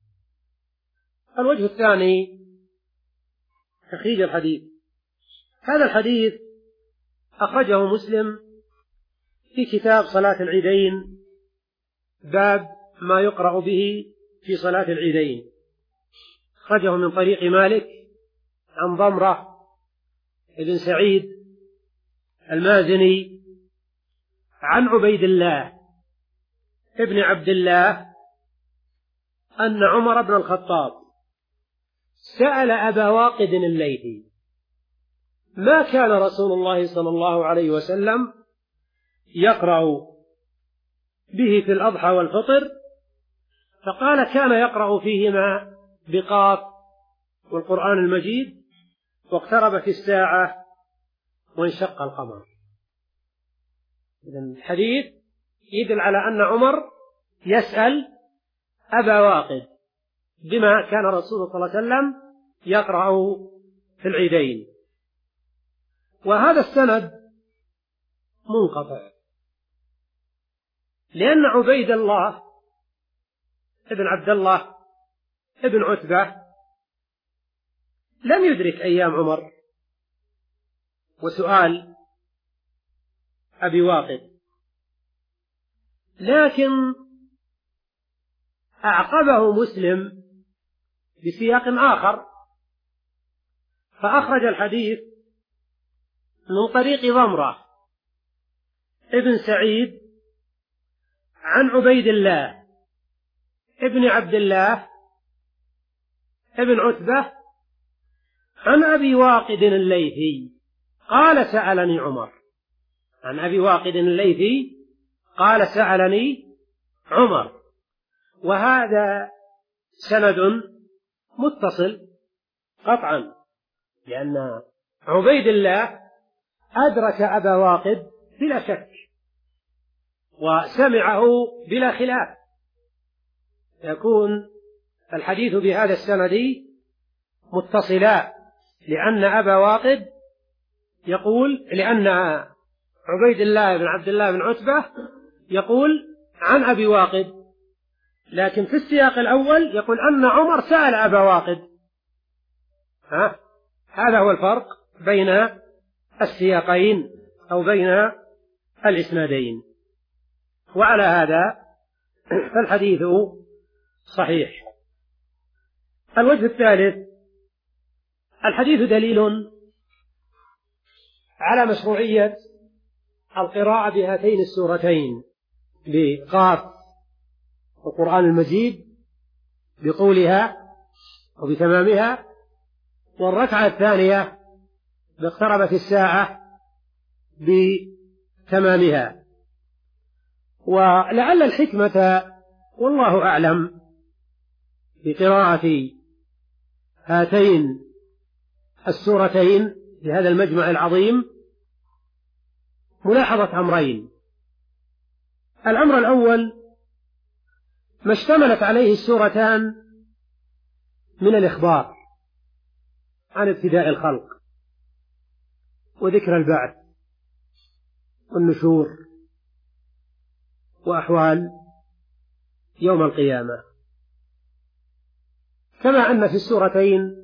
الوجه الثاني تخريج الحديث. هذا الحديث أخرجه مسلم في كتاب صلاة العيدين، باب ما يقرأ به في صلاة العيدين، أخرجه من طريق مالك عن ضمرة ابن سعيد المازني عن عبيد الله ابن عبد الله أن عمر بن الخطاب سأل أبا واقد الليثي: ما كان رسول الله صلى الله عليه وسلم يقرأ به في الأضحى والفطر؟ فقال: كان يقرأ فيهما بقاف والقرآن المجيد واقتربت الساعة وانشق القمر. إذن الحديث يدل على أن عمر يسأل أبا واقد بما كان رسول صلى الله عليه وسلم يقرأ في العيدين. وهذا السند منقطع، لأن عبيد الله ابن عبد الله ابن عتبة لم يدرك أيام عمر وسؤال أبي واقد، لكن أعقبه مسلم بسياق آخر، فأخرج الحديث من طريق ضمرة ابن سعيد عن عبيد الله ابن عبد الله ابن عتبة عن أبي واقد الليثي قال سألني عمر. عن أبي واقد الليثي قال سألني عمر. وهذا سند متصل قطعا، لأن عبيد الله أدرك أبا واقد بلا شك وسمعه بلا خلاف، يكون الحديث بهذا السند متصلا، لأن أبا واقد يقول لأن عبيد الله بن عبد الله بن عتبة يقول عن أبي واقد، لكن في السياق الأول يقول أن عمر سأل أبا واقد. ها؟ هذا هو الفرق بين السياقين أو بين الإسنادين، وعلى هذا فالحديث صحيح. الوجه الثالث: الحديث دليل على مشروعية القراءة بهاتين السورتين، بقاف القرآن المجيد بطولها وبتمامها، والركعة الثانية باقتربت الساعة بتمامها. ولعل الحكمة والله أعلم بقراءة هاتين السورتين في هذا المجمع العظيم ملاحظة أمرين. الأمر الأول ما اشتملت عليه السورتان من الإخبار عن ابتداء الخلق وذكر البعث والنشور وأحوال يوم القيامة، كما أن في السورتين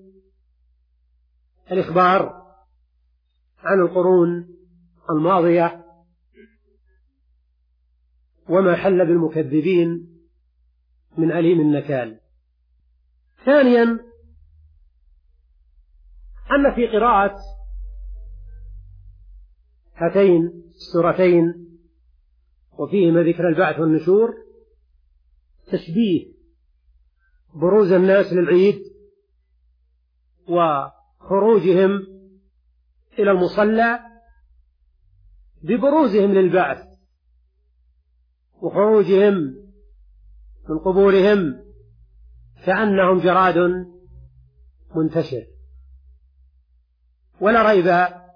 الإخبار عن القرون الماضية وما حل بالمكذبين من أليم النكال. ثانيا أن في قراءة هاتين السورتين وفيهما ذكر البعث والنشور تشبيه بروز الناس للعيد وخروجهم إلى المصلى ببروزهم للبعث وخروجهم من قبورهم كأنهم جراد منتشر. ولا ريب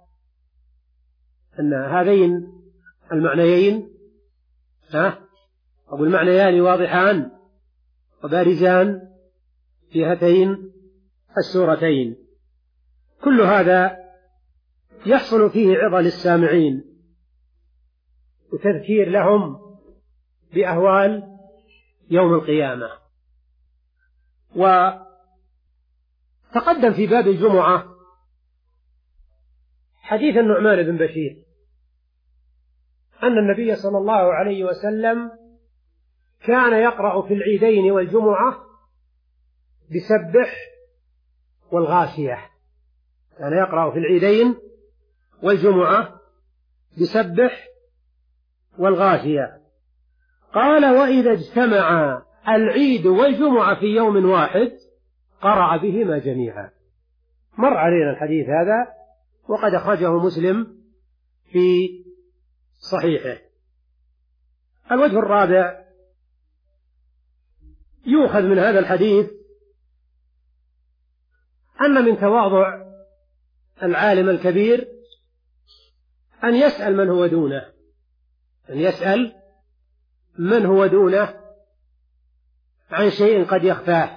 أن هذين المعنيين ها أو المعنيان واضحان وبارزان في هاتين السورتين. كل هذا يحصل فيه عظة للسامعين وتذكير لهم بأهوال يوم القيامة. وتقدم في باب الجمعة حديث النعمان بن بشير أن النبي صلى الله عليه وسلم كان يقرأ في العيدين والجمعة بسبح والغاشية. كان يقرأ في العيدين والجمعة بسبح والغاشية. قال: وإذا اجتمع العيد والجمعة في يوم واحد قرأ بهما جميعا. مر علينا الحديث هذا وقد أخرجه مسلم في صحيحه. الوجه الرابع: يؤخذ من هذا الحديث أن من تواضع العالم الكبير أن يسأل من هو دونه، أن يسأل من هو دونه عن شيء قد يخفاه.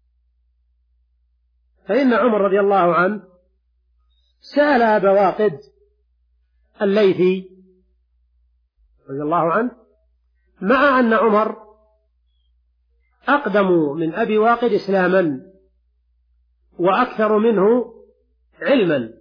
فإن عمر رضي الله عنه سأل أبا واقد الليثي رضي الله عنه، مع أن عمر أقدم من أبي واقد إسلاما وأكثر منه علما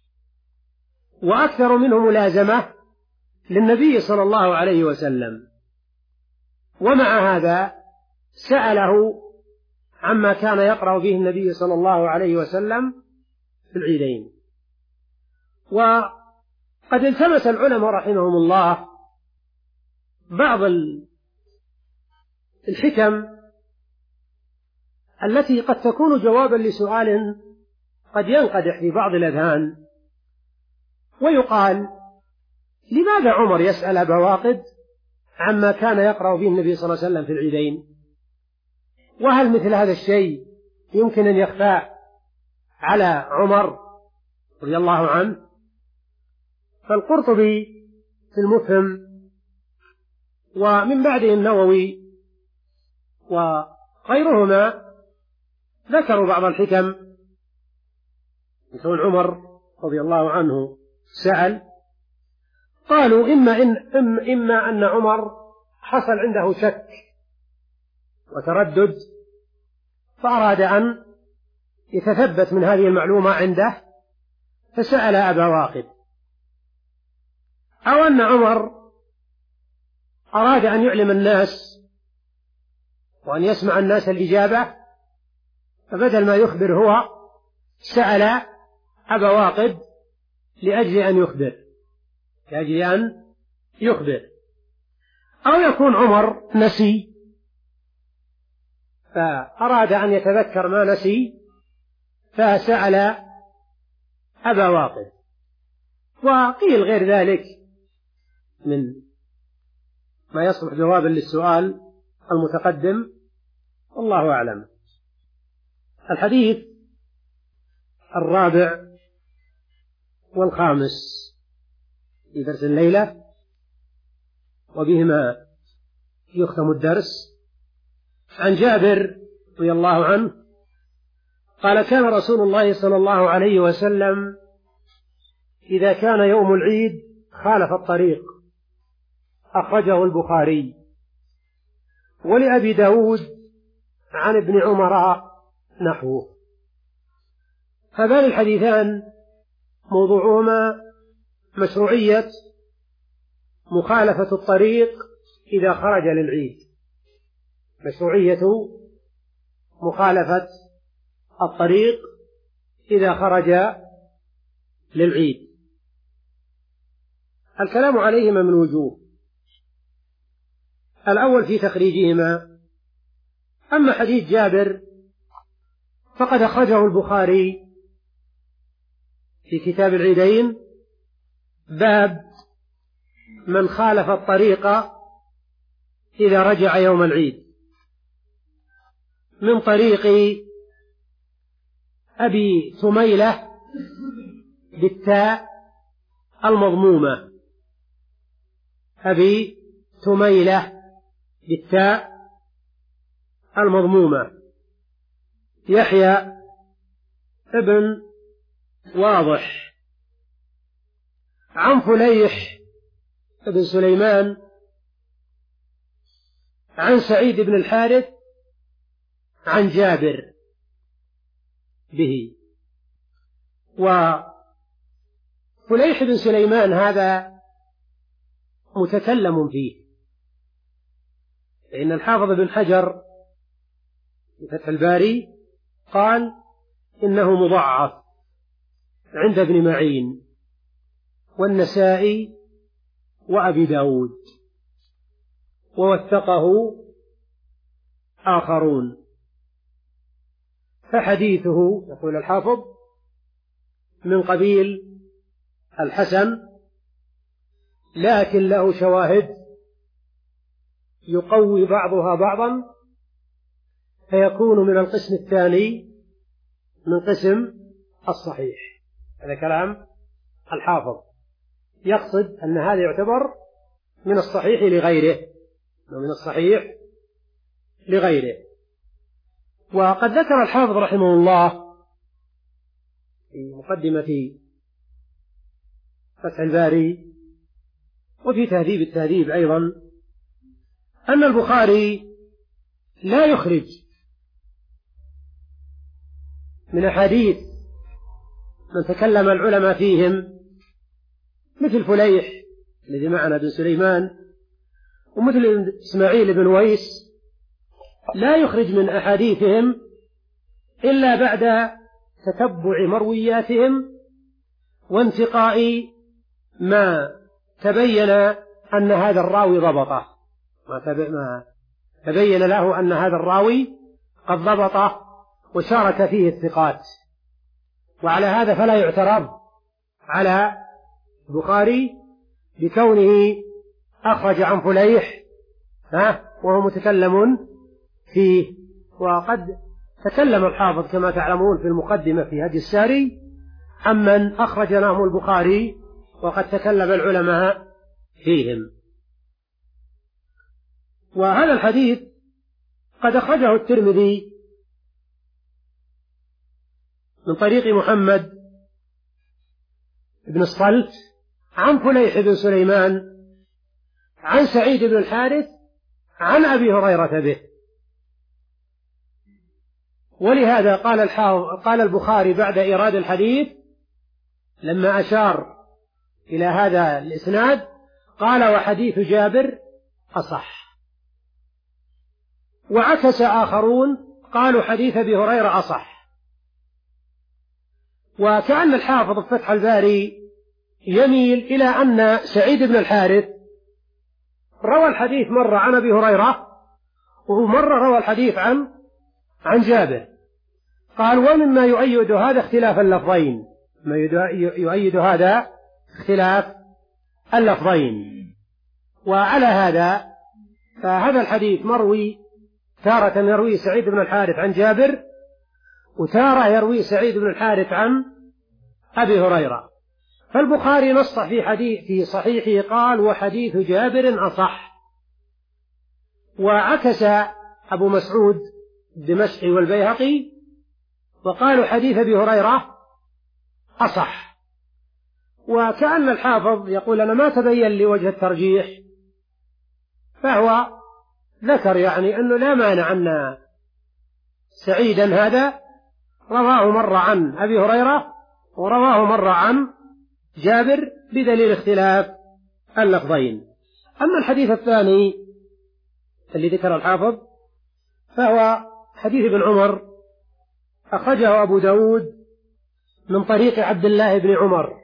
وأكثر منه ملازمة للنبي صلى الله عليه وسلم، ومع هذا سأله عما كان يقرأ به النبي صلى الله عليه وسلم في العيدين. وقد التمس العلماء رحمهم الله بعض الحكم التي قد تكون جوابا لسؤال قد ينقدح في بعض الأذهان، ويقال: لماذا عمر يسأل أبا واقد عما كان يقرأ به النبي صلى الله عليه وسلم في العيدين؟ وهل مثل هذا الشيء يمكن أن يخفى على عمر رضي الله عنه؟ فالقرطبي في المفهم ومن بعده النووي وغيرهما ذكروا بعض الحكم يقول عمر رضي الله عنه سأل. قالوا إما, إن إما أن عمر حصل عنده شك وتردد فأراد أن يتثبت من هذه المعلومة عنده فسأل أبا واقد، أو أن عمر أراد أن يعلم الناس وأن يسمع الناس الإجابة، فبدل ما يخبر هو سأل أبا واقد لأجل أن يخبر لأجل أن يخبر أو يكون عمر نسي فأراد أن يتذكر ما نسي فسأل أبا واقد. وقيل غير ذلك من ما يصلح جوابا للسؤال المتقدم، والله أعلم. الحديث الرابع والخامس في درس الليلة وبهما يختم الدرس. عن جابر رضي الله عنه قال: كان رسول الله صلى الله عليه وسلم إذا كان يوم العيد خالف الطريق. أخرجه البخاري. ولأبي داود عن ابن عمر نحوه. هذان الحديثان موضوعهما مشروعية مخالفة الطريق إذا خرج للعيد، مشروعية مخالفة الطريق إذا خرج للعيد. الكلام عليهما من وجوه. الأول في تخريجهما. أما حديث جابر فقد أخرجه البخاري في كتاب العيدين باب من خالف الطريق إذا رجع يوم العيد، من طريق أبي ثميلة بالتاء المضمومة، أبي ثميلة بالتاء المضمومة، يحيى ابن واضح، عن فليح ابن سليمان، عن سعيد بن الحارث، عن جابر به. وفليح بن سليمان هذا متكلم فيه، لأن الحافظ بن حجر في فتح الباري قال إنه مضعف عند ابن معين والنسائي وأبي داود، ووثقه آخرون، فحديثه يقول الحافظ من قبيل الحسن، لكن له شواهد يقوي بعضها بعضا فيكون من القسم الثاني من قسم الصحيح. هذا كلام الحافظ، يقصد أن هذا يعتبر من الصحيح لغيره، من الصحيح لغيره. وقد ذكر الحافظ رحمه الله في مقدمة فتح الباري وفي تهذيب التهذيب أيضا أن البخاري لا يخرج من أحاديث من تكلم العلماء فيهم مثل فليح الذي معنا بن سليمان ومثل إسماعيل بن ويس، لا يخرج من أحاديثهم إلا بعد تتبع مروياتهم وانتقاء ما تبين أن هذا الراوي ضبطه. ما تبين له أن هذا الراوي قد ضبطه وشارك فيه الثقات، وعلى هذا فلا يعترض على البخاري بكونه أخرج عن فليح وهو متكلم فيه. وقد تكلم الحافظ كما تعلمون في المقدمة في هدي الساري عمن أخرج لهم البخاري، وقد تكلم العلماء فيهم. وهذا الحديث قد أخرجه الترمذي من طريق محمد بن الصلت عن فليح بن سليمان عن سعيد بن الحارث عن أبي هريرة به. ولهذا قال قال البخاري بعد إيراد الحديث لما أشار إلى هذا الإسناد قال: وحديث جابر أصح. وعكس آخرون قالوا حديث أبي هريرة أصح. وكأن الحافظ في فتح الباري يميل إلى أن سعيد بن الحارث روى الحديث مرة عن أبي هريرة ومرة روى الحديث عن عن جابر. قال: ومما يؤيد هذا اختلاف اللفظين، ما يؤيد هذا اختلاف اللفظين. وعلى هذا فهذا الحديث مروي تارة يروي سعيد بن الحارث عن جابر، وتارة يروي سعيد بن الحارث عن أبي هريرة. فالبخاري نص في حديث في صحيحه قال: وحديث جابر أصح. وعكس أبو مسعود الدمشقي والبيهقي وقالوا حديث أبي هريرة أصح. وكأن الحافظ يقول: أنا ما تبين لي وجه الترجيح، فهو ذكر يعني أنه لا مانع أن سعيدا هذا رواه مرة عن أبي هريرة ورواه مرة عن جابر بدليل اختلاف اللفظين. أما الحديث الثاني الذي ذكر الحافظ فهو حديث ابن عمر أخرجه أبو داود من طريق عبد الله بن عمر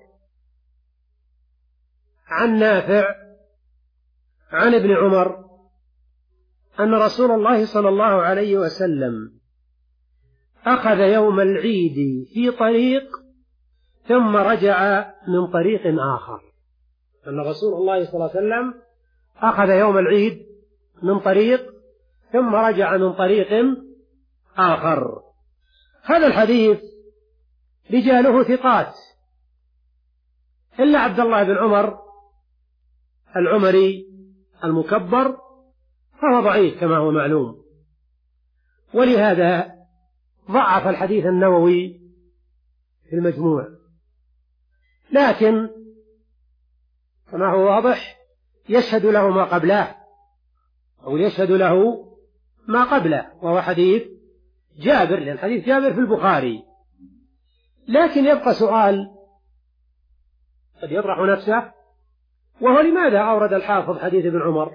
عن نافع عن ابن عمر أن رسول الله صلى الله عليه وسلم أخذ يوم العيد في طريق ثم رجع من طريق آخر. أن رسول الله صلى الله عليه وسلم أخذ يوم العيد من طريق ثم رجع من طريق آخر. هذا الحديث رجاله ثقات إلا عبد الله بن عمر العمري المكبر فهو ضعيف كما هو معلوم، ولهذا ضعف الحديث النووي في المجموع. لكن كما هو واضح يشهد له ما قبله أو يشهد له ما قبله، وهو حديث جابر، لأن حديث جابر في البخاري. لكن يبقى سؤال قد يطرح نفسه، وهو لماذا أورد الحافظ حديث ابن عمر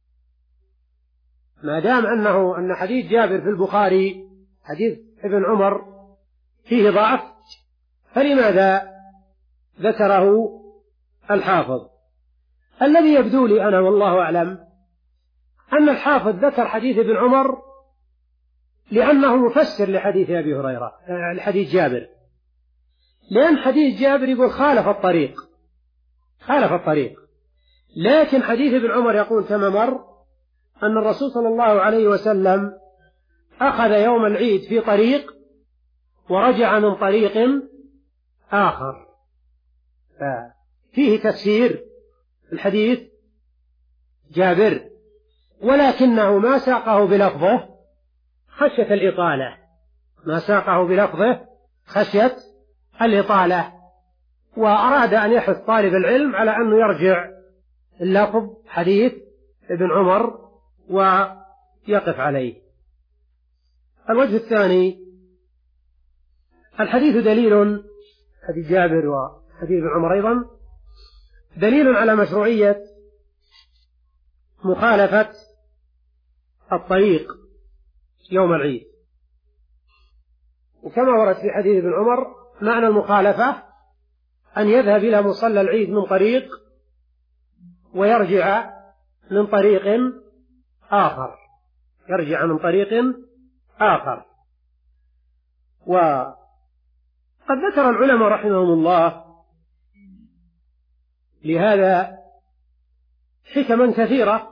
ما دام أنه أن حديث جابر في البخاري حديث ابن عمر فيه ضعف، فلماذا ذكره الحافظ؟ الذي يبدو لي أنا والله أعلم أن الحافظ ذكر حديث ابن عمر لأنه مفسر لحديث أبي هريرة لحديث جابر، لأن حديث جابر يقول خالف الطريق خالف الطريق لكن حديث ابن عمر يقول كما مر أن الرسول صلى الله عليه وسلم أخذ يوم العيد في طريق ورجع من طريق آخر، فيه تفسير الحديث جابر، ولكنه ما ساقه بلفظه خشية الإطالة ما ساقه بلفظه خشية الإطالة وأراد أن يحث طالب العلم على أنه يرجع اللفظ حديث ابن عمر ويقف عليه. الوجه الثاني الحديث دليل حديث جابر وحديث ابن عمر أيضا دليل على مشروعية مخالفة الطريق يوم العيد، وكما ورد في حديث ابن عمر معنى المخالفة أن يذهب إلى مصلى العيد من طريق ويرجع من طريق آخر، يرجع من طريق آخر. وقد ذكر العلماء رحمهم الله لهذا حكما كثيرة،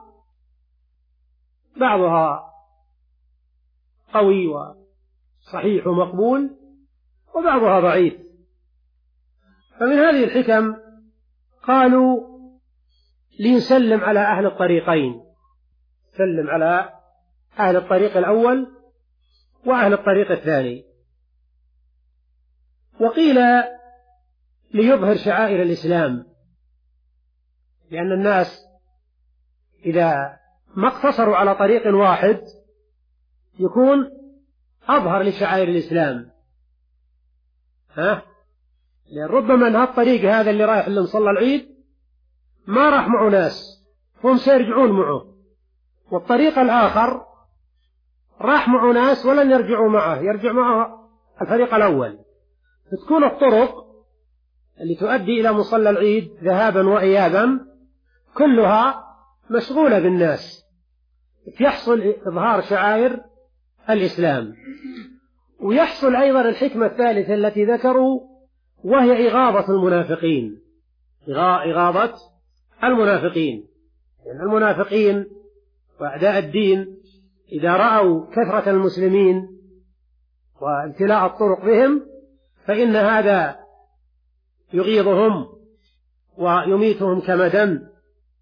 بعضها قوي وصحيح ومقبول، وبعضها ضعيف. فمن هذه الحكم قالوا ليسلم على أهل الطريقين، سلم على أهل الطريق الأول وأهل الطريق الثاني. وقيل ليظهر شعائر الإسلام، لأن الناس إذا ما اقتصروا على طريق واحد يكون أظهر لشعائر الإسلام. ها؟ لأن ربما أن هالطريق هذا اللي رايح لمصلى العيد ما راح معه ناس، هم سيرجعون معه، والطريق الآخر راح معه ناس ولن يرجعوا معه، يرجع معه الفريق الأول. فتكون الطرق اللي تؤدي إلى مصلى العيد ذهابا وإيابا كلها مشغولة بالناس، يحصل إظهار شعائر الإسلام. ويحصل أيضا الحكمة الثالثة التي ذكروا، وهي إغاظة المنافقين، إغاظة المنافقين، لأن المنافقين وأعداء الدين إذا رأوا كثرة المسلمين وامتلاء الطرق بهم فإن هذا يغيظهم ويميتهم كمدا.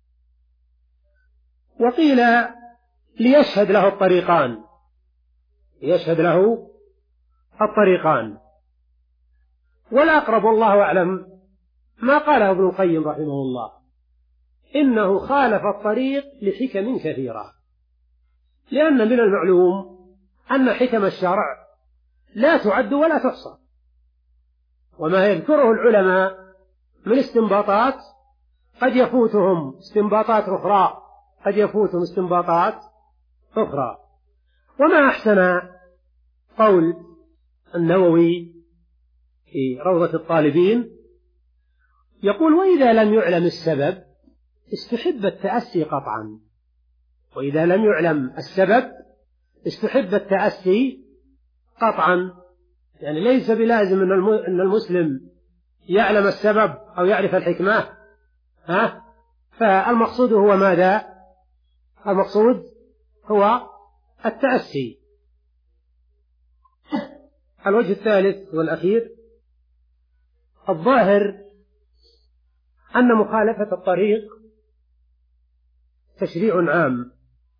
وقيل ليشهد له الطريقان، يشهد له الطريقان. والأقرب والله أعلم ما قاله ابن القيم رحمه الله، إنه خالف الطريق لحكم كثيرة، لأن من المعلوم أن حكم الشرع لا تعد ولا تحصى، وما يذكره العلماء من استنباطات قد يفوتهم استنباطات أخرى، قد يفوتهم استنباطات أخرى. وما أحسن قول النووي في روضة الطالبين، يقول: وإذا لم يعلم السبب استحب التأسي قطعا. وإذا لم يعلم السبب استحب التأسي قطعا، يعني ليس بلازم أن المسلم يعلم السبب أو يعرف الحكمة، ها؟ فالمقصود هو ماذا؟ المقصود هو التأسي. الوجه الثالث والأخير، الظاهر أن مخالفة الطريق تشريع عام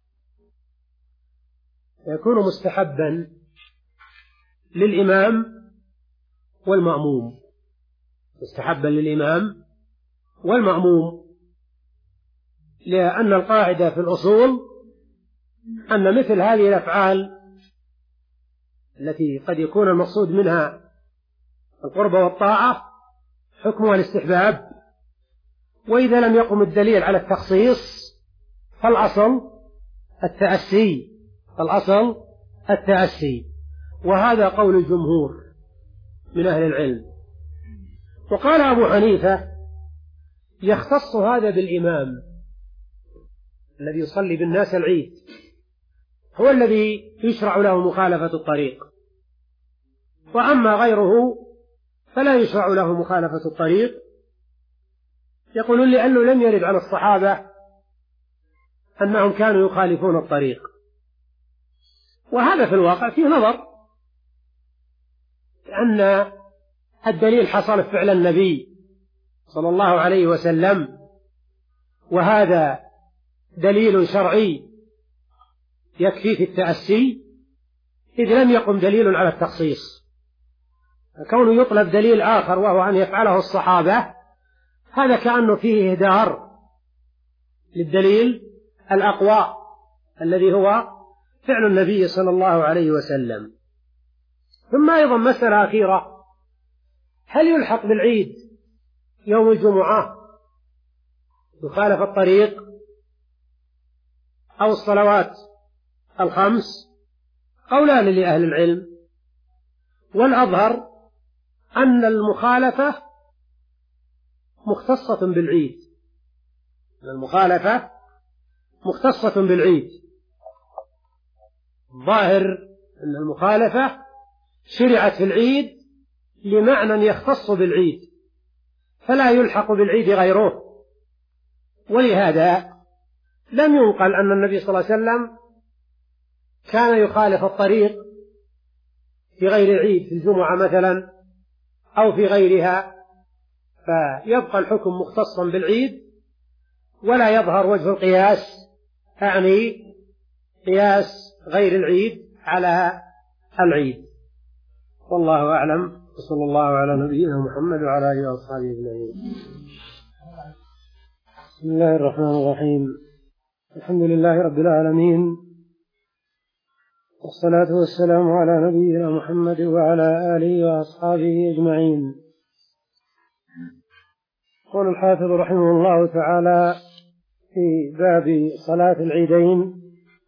يكون مستحبا للإمام والمأموم، مستحبا للإمام والمأموم، لأن القاعدة في الأصول أن مثل هذه الأفعال التي قد يكون المقصود منها القربة والطاعة حكمها الاستحباب، وإذا لم يقم الدليل على التخصيص فالأصل التأسي، الأصل التأسي. وهذا قول الجمهور من أهل العلم. وقال أبو حنيفة: يختص هذا بالإمام الذي يصلي بالناس العيد، هو الذي يشرع له مخالفة الطريق، وأما غيره فلا يشرع له مخالفة الطريق. يقولون لأنه لم يرد عن الصحابة أنهم كانوا يخالفون الطريق، وهذا في الواقع فيه نظر، لأن الدليل حصل في فعل النبي صلى الله عليه وسلم، وهذا دليل شرعي يكفي في التأسي، إذ لم يقم دليل على التخصيص. كونه يطلب دليل آخر وهو أن يفعله الصحابة، هذا كأنه فيه إهدار للدليل الأقوى الذي هو فعل النبي صلى الله عليه وسلم. ثم أيضا مسألة أخيرة: هل يلحق بالعيد يوم الجمعة يخالف الطريق أو الصلوات الخمس؟ قولان لأهل العلم، والأظهر أن المخالفة مختصة بالعيد، المخالفة مختصة بالعيد، ظاهر أن المخالفة شرعت في العيد لمعنى يختص بالعيد فلا يلحق بالعيد غيره. ولهذا لم ينقل أن النبي صلى الله عليه وسلم كان يخالف الطريق في غير العيد في الجمعة مثلا أو في غيرها، فيبقى الحكم مختصا بالعيد ولا يظهر وجه القياس، أعني قياس غير العيد على العيد. والله أعلم، وصلى الله على نبينا محمد وعلى آله وأصحابه أجمعين. بسم الله الرحمن الرحيم. الحمد لله رب العالمين، والصلاة والسلام على نبينا محمد وعلى آله وأصحابه أجمعين. قال الحافظ رحمه الله تعالى في باب صلاة العيدين: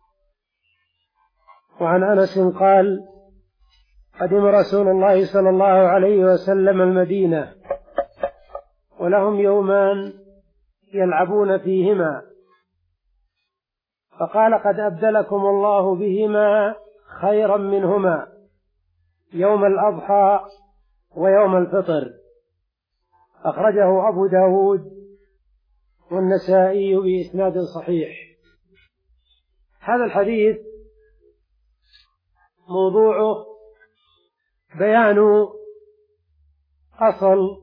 وعن أنس قال: قدم رسول الله صلى الله عليه وسلم المدينة ولهم يومان يلعبون فيهما، فقال: قد أبدلكم الله بهما خيرا منهما، يوم الأضحى ويوم الفطر. أخرجه أبو داود والنسائي بإسناد صحيح. هذا الحديث موضوعه بيان أصل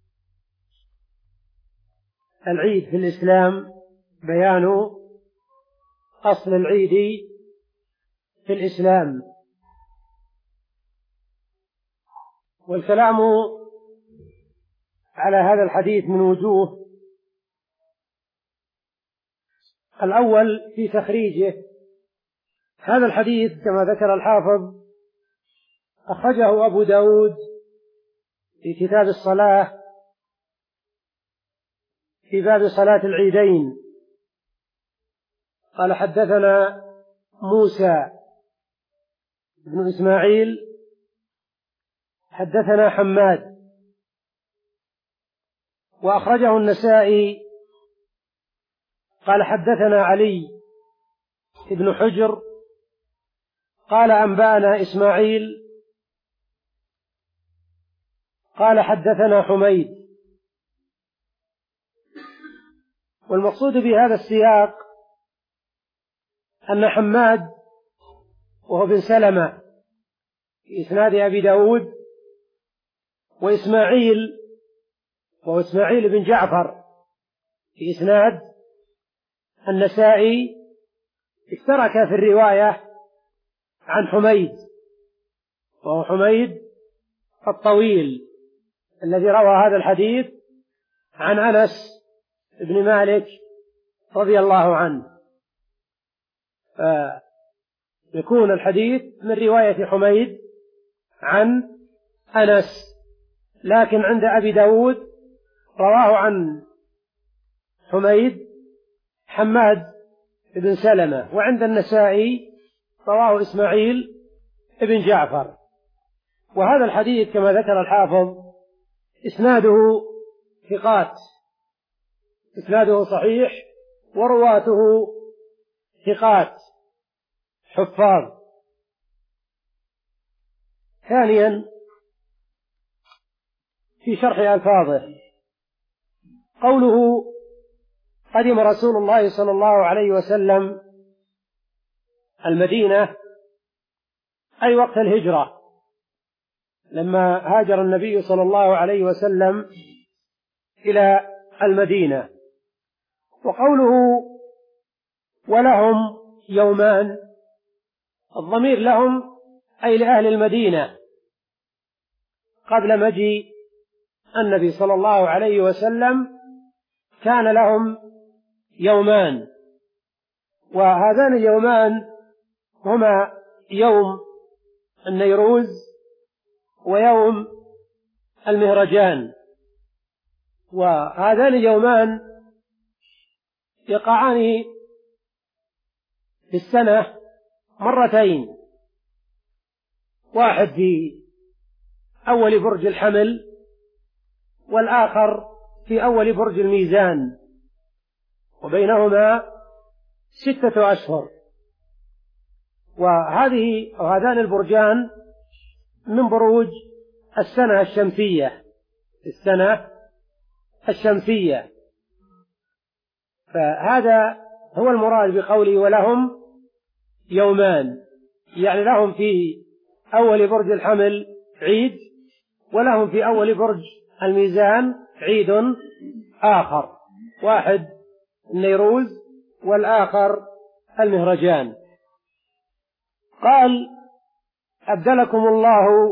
العيد في الإسلام، بيان أصل العيد في الإسلام. والكلام على هذا الحديث من وجوه: الأول في تخريجه. هذا الحديث كما ذكر الحافظ أخرجه أبو داود في كتاب الصلاة في باب صلاة العيدين. قال: حدثنا موسى بن إسماعيل حدثنا حماد. وأخرجه النسائي قال: حدثنا علي بن حجر قال: أنبأنا إسماعيل قال: حدثنا حميد. والمقصود بهذا السياق أن حماد وهو بن سلمة في إسناد أبي داود، وإسماعيل وهو إسماعيل بن جعفر في إسناد النسائي اشترك في الرواية عن حميد، وهو حميد الطويل الذي روى هذا الحديث عن أنس بن مالك رضي الله عنه، فيكون الحديث من رواية حميد عن أنس. لكن عند أبي داود رواه عن حميد حماد بن سلمة، وعند النسائي رواه إسماعيل بن جعفر. وهذا الحديث كما ذكر الحافظ إسناده ثقات، إسناده صحيح، ورواته ثقات حفاظ. ثانيا في شرح ألفاظه: قوله: قدم رسول الله صلى الله عليه وسلم المدينة، أي وقت الهجرة، لما هاجر النبي صلى الله عليه وسلم إلى المدينة. وقوله: ولهم يومان، الضمير لهم أي لأهل المدينة قبل مجيء النبي صلى الله عليه وسلم كان لهم يومان، وهذان اليومان هما يوم النيروز ويوم المهرجان. وهذان اليومان يقعان في السنة مرتين، واحد في أول برج الحمل والآخر في أول برج الميزان، وبينهما ستة أشهر. وهذه وهذان البرجان من بروج السنة الشمسية السنة الشمسية فهذا هو المراد بقوله ولهم يومان، يعني لهم في أول برج الحمل عيد، ولهم في أول برج الميزان عيد آخر، واحد النيروز والآخر المهرجان. قال أبدلكم الله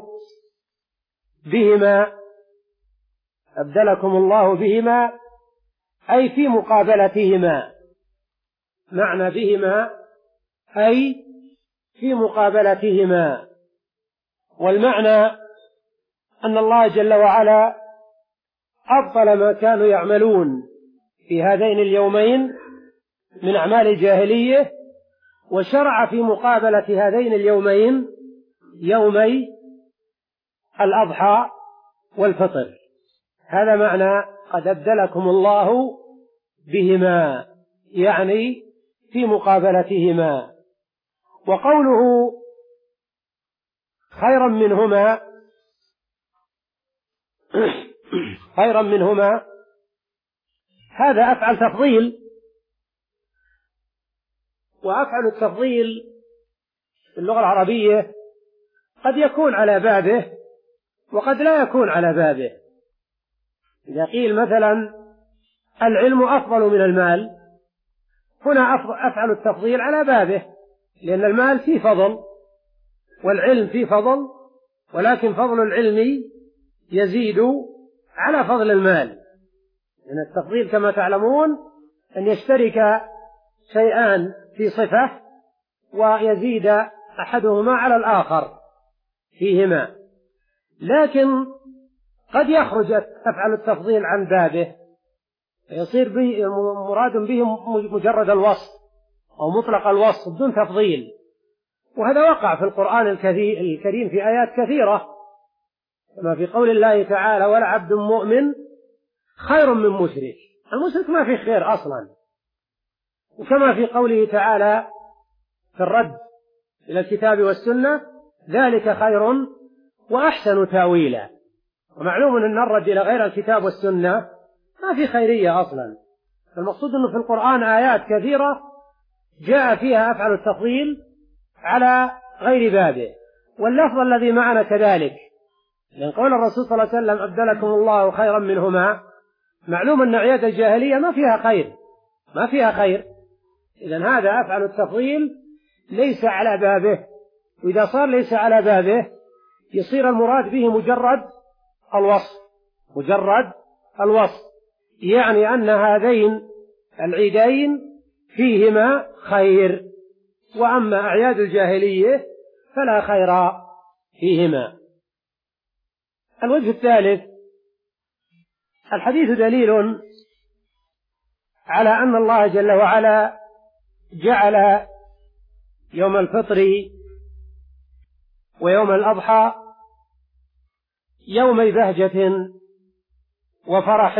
بهما أبدلكم الله بهما أي في مقابلتهما، معنى بهما أي في مقابلتهما، والمعنى أن الله جل وعلا أبطل ما كانوا يعملون في هذين اليومين من أعمال الجاهلية، وشرع في مقابلة هذين اليومين يومي الأضحى والفطر. هذا معنى قد أبدلكم الله بهما، يعني في مقابلتهما. وقوله خيرا منهما خيرا منهما هذا أفعل تفضيل، وأفعل التفضيل في اللغة العربية قد يكون على بابه وقد لا يكون على بابه. إذا قيل مثلا العلم أفضل من المال، هنا أفعل التفضيل على بابه، لأن المال فيه فضل والعلم فيه فضل، ولكن فضل العلم يزيد على فضل المال، لأن التفضيل كما تعلمون أن يشترك شيئان في صفة ويزيد أحدهما على الآخر فيهما، لكن قد يخرج أفعل التفضيل عن بابه فيصير به مراد به مجرد الوصف أو مطلق الوصف بدون تفضيل، وهذا وقع في القرآن الكريم في آيات كثيرة، كما في قول الله تعالى ولعبد مؤمن خير من مشرك. المشرك ما فيه خير أصلا، وكما في قوله تعالى في الرد إلى الكتاب والسنة ذلك خير وأحسن تاويلا. ومعلوم أن الرد إلى غير الكتاب والسنة ما في خيرية أصلا. المقصود أنه في القرآن آيات كثيرة جاء فيها أفعل التفضيل على غير بابه، واللفظ الذي معنا كذلك، لأن قول الرسول صلى الله عليه وسلم أبدلكم الله خيرا منهما، معلوم أن أعياد الجاهلية ما فيها خير ما فيها خير إذن هذا أفعل التفضيل ليس على بابه، وإذا صار ليس على بابه يصير المراد به مجرد الوصف مجرد الوصف يعني أن هذين العيدين فيهما خير، وأما أعياد الجاهلية فلا خير فيهما. الوجه الثالث، الحديث دليل على أن الله جل وعلا جعل يوم الفطر ويوم الأضحى يومي بهجة وفرح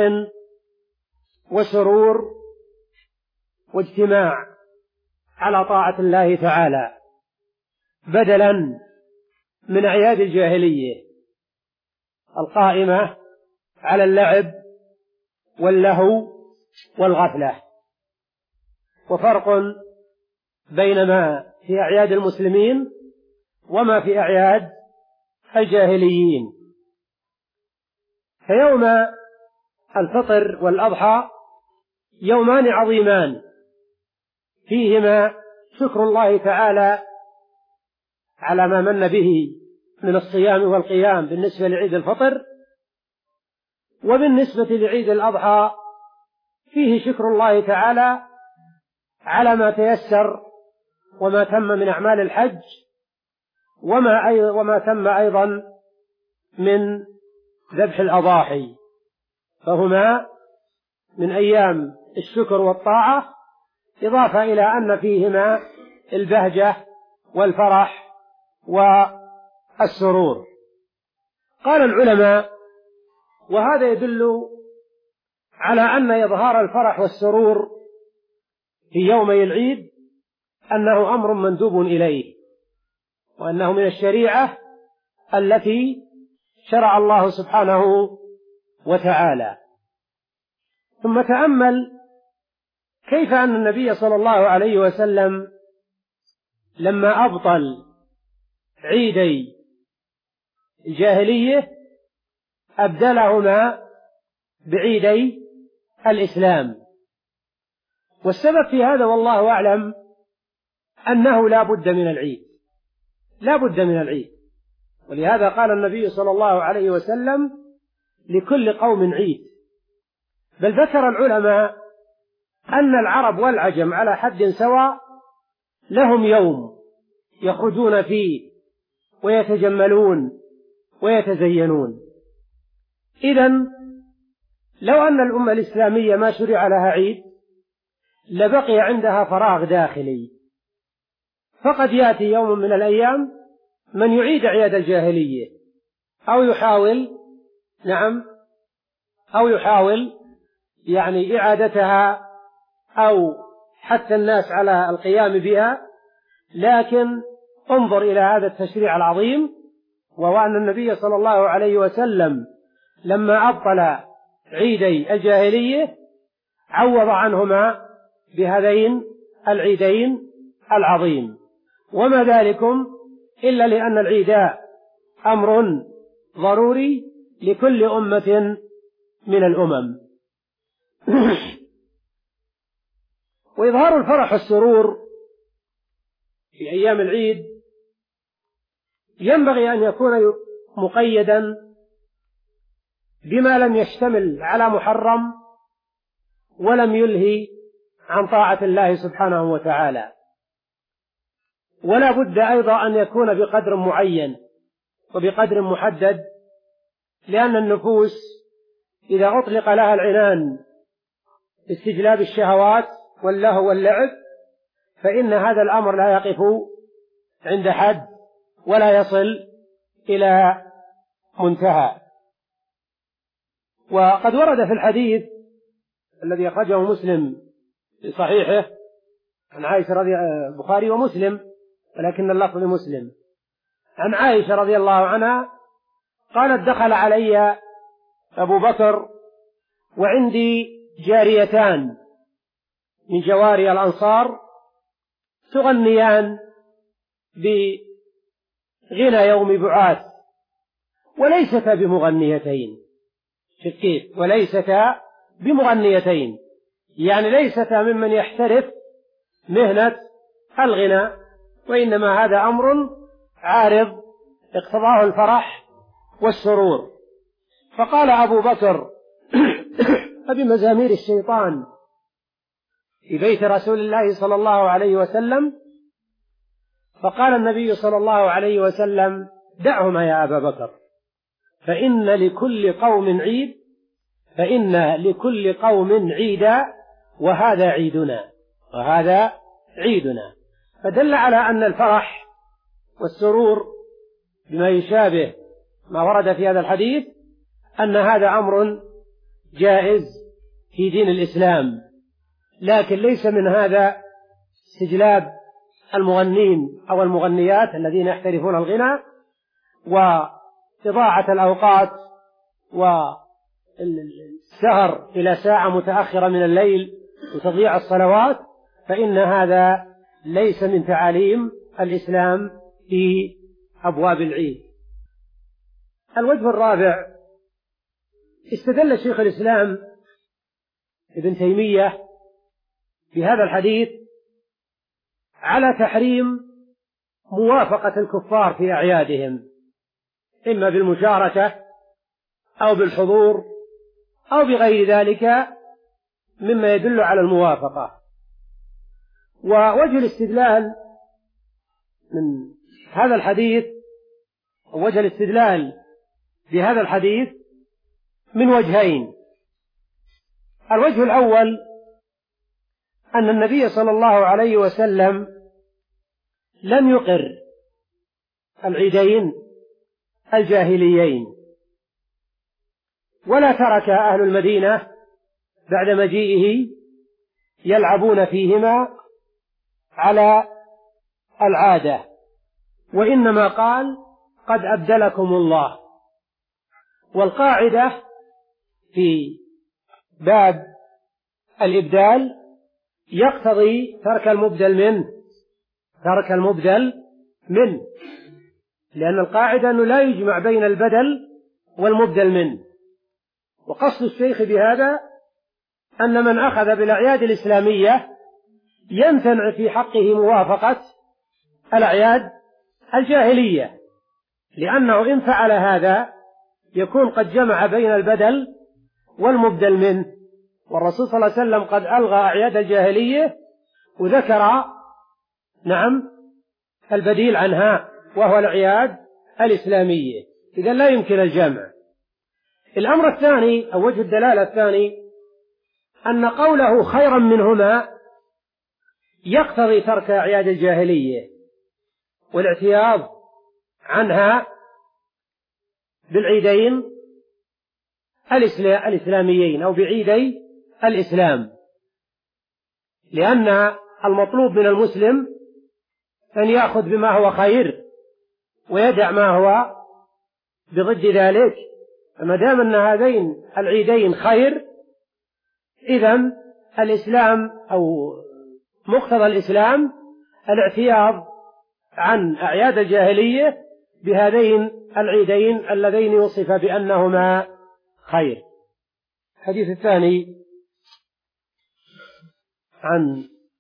وسرور واجتماع على طاعة الله تعالى، بدلا من أعياد الجاهلية القائمة على اللعب واللهو والغفلة. وفرق بين ما في أعياد المسلمين وما في أعياد الجاهليين. فيوم الفطر والأضحى يومان عظيمان فيهما شكر الله تعالى على ما من به من الصيام والقيام بالنسبة لعيد الفطر، وبالنسبة لعيد الأضحى فيه شكر الله تعالى على ما تيسر وما تم من أعمال الحج، وما, أي وما تم أيضا من ذبح الأضاحي، فهما من أيام الشكر والطاعة، إضافة إلى أن فيهما البهجة والفرح والسرور. قال العلماء، وهذا يدل على أن إظهار الفرح والسرور في يومي العيد أنه أمر مندوب إليه، وأنه من الشريعة التي شرع الله سبحانه وتعالى. ثم تأمل كيف أن النبي صلى الله عليه وسلم لما أبطل عيدي الجاهلية أبدلهما بعيدي الإسلام. والسبب في هذا والله أعلم أنه لا بد من العيد، لا بد من العيد. ولهذا قال النبي صلى الله عليه وسلم لكل قوم عيد. بل ذكر العلماء أن العرب والعجم على حد سواء لهم يوم يخرجون فيه ويتجملون ويتزينون. إذن لو أن الأمة الإسلامية ما شرع لها عيد لبقي عندها فراغ داخلي، فقد يأتي يوم من الأيام من يعيد عياد الجاهلية أو يحاول نعم أو يحاول يعني إعادتها أو حتى الناس على القيام بها. لكن انظر إلى هذا التشريع العظيم، وهو أن النبي صلى الله عليه وسلم لما أبطل عيدي الجاهلية عوض عنهما بهذين العيدين العظيم. وما ذلكم إلا لأن العيداء أمر ضروري لكل أمة من الأمم. وإظهار الفرح والسرور في أيام العيد ينبغي أن يكون مقيدا بما لم يشتمل على محرم ولم يلهي عن طاعة الله سبحانه وتعالى. ولا بد أيضا أن يكون بقدر معين وبقدر محدد، لأن النفوس إذا أطلق لها العنان باستجلاب الشهوات واللهو واللعب فإن هذا الأمر لا يقف عند حد ولا يصل إلى منتهى. وقد ورد في الحديث الذي أخرجه مسلم في صحيحه عن عائشة رضي البخاري ومسلم ولكن اللفظ لمسلم عن عائشة رضي الله عنها قالت: دخل علي أبو بكر وعندي جاريتان من جواري الأنصار تغنيان بغنى يوم بعاث وليستا بمغنيتين. كيف؟ وليستا بمغنيتين، يعني ليستا ممن يحترف مهنة الغنى، وإنما هذا أمر عارض اقتضاه الفرح والسرور. فقال أبو بكر: أبمزامير الشيطان في بيت رسول الله صلى الله عليه وسلم؟ فقال النبي صلى الله عليه وسلم: دعهما يا أبا بكر، فإن لكل قوم عيد فإن لكل قوم عيدا وهذا عيدنا وهذا عيدنا. فدل على أن الفرح والسرور بما يشابه ما ورد في هذا الحديث أن هذا أمر جائز في دين الإسلام، لكن ليس من هذا استجلاب المغنين أو المغنيات الذين يحترفون الغنى وإضاعة الأوقات والسهر إلى ساعة متأخرة من الليل وتضييع الصلوات، فإن هذا ليس من تعاليم الإسلام في أبواب العيد. الوجه الرابع: استدل شيخ الإسلام ابن تيمية بهذا الحديث على تحريم موافقة الكفار في أعيادهم، إما بالمشاركة أو بالحضور أو بغير ذلك مما يدل على الموافقة. ووجه الاستدلال من هذا الحديث ووجه الاستدلال بهذا الحديث من وجهين. الوجه الأول أن النبي صلى الله عليه وسلم لم يقر العيدين الجاهليين، ولا ترك أهل المدينة بعد مجيئه يلعبون فيهما على العادة، وإنما قال قد أبدلكم الله. والقاعدة في باب الإبدال يقتضي ترك المبدل منه ترك المبدل منه لأن القاعدة أنه لا يجمع بين البدل والمبدل منه. وقصد الشيخ بهذا أن من أخذ بالأعياد الإسلامية يمتنع في حقه موافقة الأعياد الجاهلية، لأنه إن فعل هذا يكون قد جمع بين البدل والمبدل منه. والرسول صلى الله عليه وسلم قد ألغى أعياد الجاهلية وذكر نعم البديل عنها وهو الأعياد الإسلامية، إذا لا يمكن الجمع. الأمر الثاني أو وجه الدلالة الثاني أن قوله خيرا منهما يقتضي ترك أعياد الجاهلية والاعتياض عنها بالعيدين الإسلاميين أو بعيدي الإسلام، لأن المطلوب من المسلم أن يأخذ بما هو خير ويدع ما هو بضد ذلك. فما دام أن هذين العيدين خير إذن الإسلام أو مقتضى الإسلام الاعتياض عن أعياد الجاهلية بهذين العيدين اللذين يوصف بأنهما خير. الحديث الثاني عن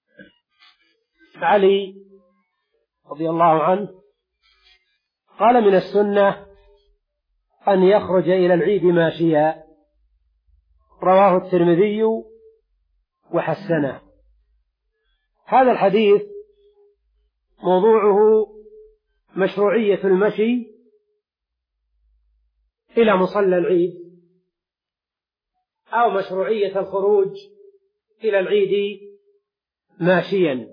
علي رضي الله عنه قال من السنة أن يخرج إلى العيد ماشيا، رواه الترمذي وحسنه. هذا الحديث موضوعه مشروعية المشي إلى مصلى العيد أو مشروعية الخروج إلى العيد ماشيا.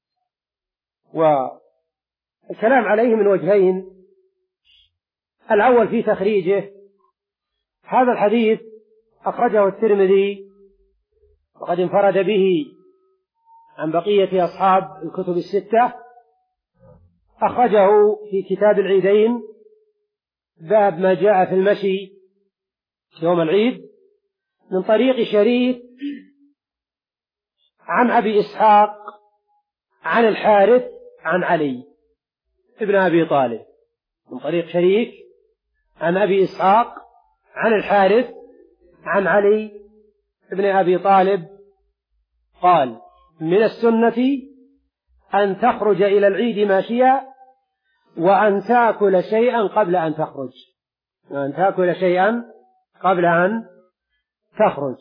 والكلام عليه من وجهين: الأول في تخريجه، هذا الحديث أخرجه الترمذي وقد انفرد به عن بقية أصحاب الكتب الستة، أخرجه في كتاب العيدين باب ما جاء في المشي يوم العيد من طريق شريك عن أبي إسحاق عن الحارث عن علي ابن أبي طالب، من طريق شريك عن أبي إسحاق عن الحارث عن علي ابن أبي طالب قال: من السنة أن تخرج إلى العيد ماشيا وأن تأكل شيئا قبل أن تخرج وأن تأكل شيئا قبل أن تخرج.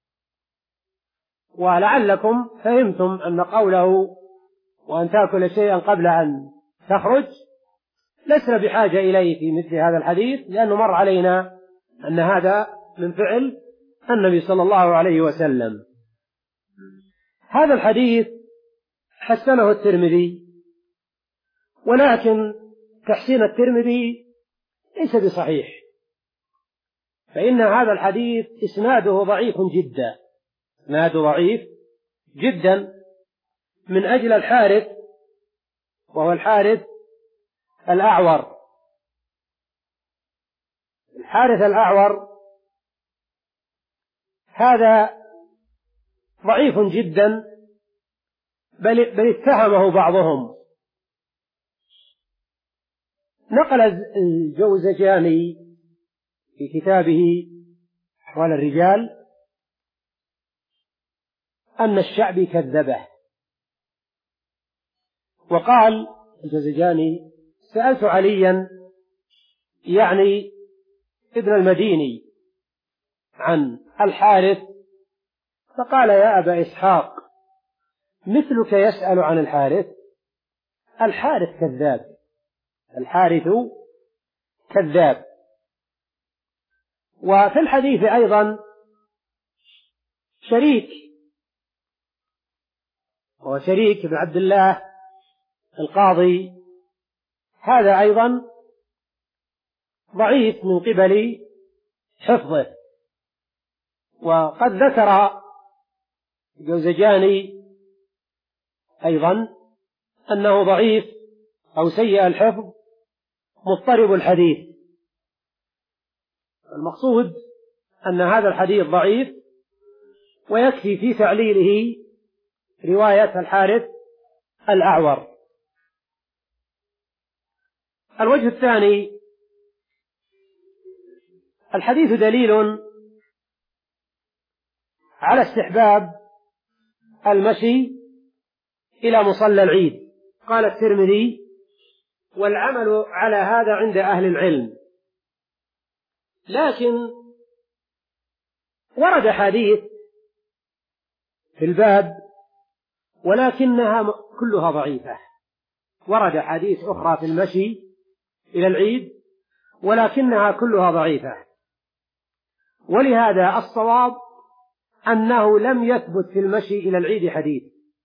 ولعلكم فهمتم أن قوله وأن تأكل شيئا قبل أن تخرج لسنا بحاجة إليه في مثل هذا الحديث، لأنه مر علينا أن هذا من فعل النبي صلى الله عليه وسلم. هذا الحديث حسنه الترمذي، ولكن تحسين الترمذي ليس بصحيح، فإن هذا الحديث إسناده ضعيف جدا إسناده ضعيف جدا من أجل الحارث، وهو الحارث الأعور. الحارث الأعور هذا ضعيف جدا، بل, بل اتهمه بعضهم. نقل الجوزجاني في كتابه أحوال الرجال أن الشعبي كذبه، وقال الجوزجاني: سألت عليا يعني ابن المديني عن الحارث فقال: يا أبا إسحاق مثلك يسأل عن الحارث، الحارث كذاب الحارث كذاب. وفي الحديث أيضا شريك، وهو شريك بن عبد الله القاضي، هذا أيضا ضعيف من قبل حفظه. وقد ذكر الجوزجاني أيضا أنه ضعيف أو سيء الحفظ مضطرب الحديث. المقصود أن هذا الحديث ضعيف، ويكفي في تعليله رواية الحارث الأعور. الوجه الثاني: الحديث دليل على استحباب المشي إلى مصلى العيد. قال الترمذي: والعمل على هذا عند أهل العلم. لكن ورد حديث في الباب ولكنها كلها ضعيفة. ورد حديث أخرى في المشي إلى العيد ولكنها كلها ضعيفة، ولهذا الصواب أنه لم يثبت في المشي إلى العيد حديث.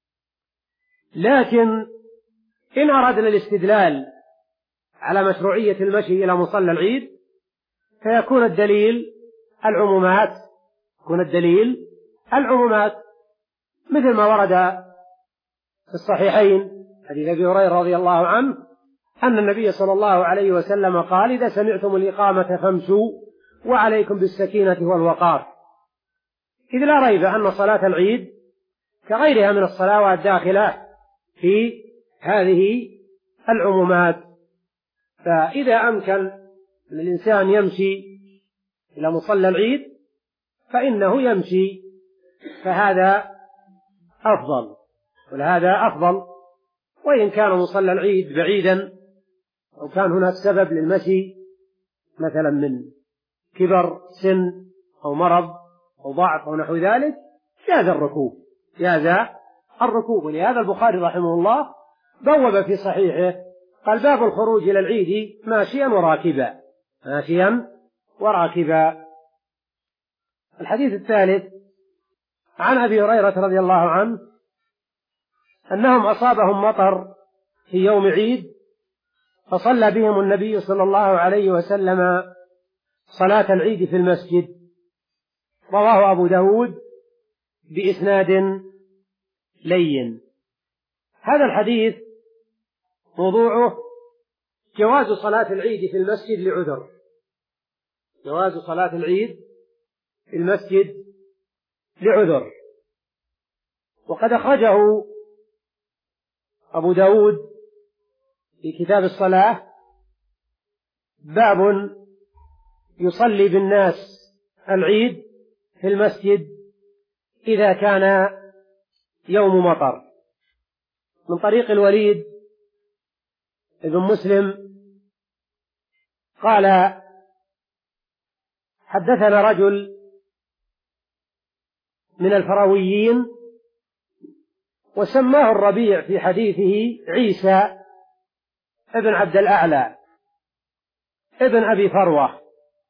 لكن إن أردنا الاستدلال على مشروعية المشي إلى مصلى العيد فيكون الدليل العمومات يكون الدليل العمومات مثل ما ورد في الصحيحين حديث أبي هريرة رضي الله عنه أن النبي صلى الله عليه وسلم قال: إذا سمعتم الإقامة فامشوا وعليكم بالسكينة والوقار. إذ لا ريب أن صلاة العيد كغيرها من الصلوات داخلة في هذه العمومات. فإذا أمكن للإنسان يمشي إلى مصلى العيد فإنه يمشي، فهذا أفضل ولهذا أفضل. وإن كان مصلى العيد بعيدا أو كان هناك سبب للمشي مثلا من كبر سن أو مرض أو ضعف أو نحو ذلك جاز الركوب جاز الركوب ولهذا البخاري رحمه الله بوب في صحيحه قال: باب الخروج إلى العيد ماشيا وراكبا ماشيا وراكبا. الحديث الثالث: عن أبي هريرة رضي الله عنه أنهم أصابهم مطر في يوم عيد فصلى بهم النبي صلى الله عليه وسلم صلاة العيد في المسجد. رواه أبو داود بإسناد لين. هذا الحديث موضوعه جواز صلاة العيد في المسجد لعذر جواز صلاة العيد في المسجد لعذر. وقد أخرجه أبو داود في كتاب الصلاة باب يصلي بالناس العيد في المسجد إذا كان يوم مطر، من طريق الوليد ابن مسلم قال: حدثنا رجل من الفراويين وسماه الربيع في حديثه عيسى ابن عبد الأعلى ابن أبي فروة.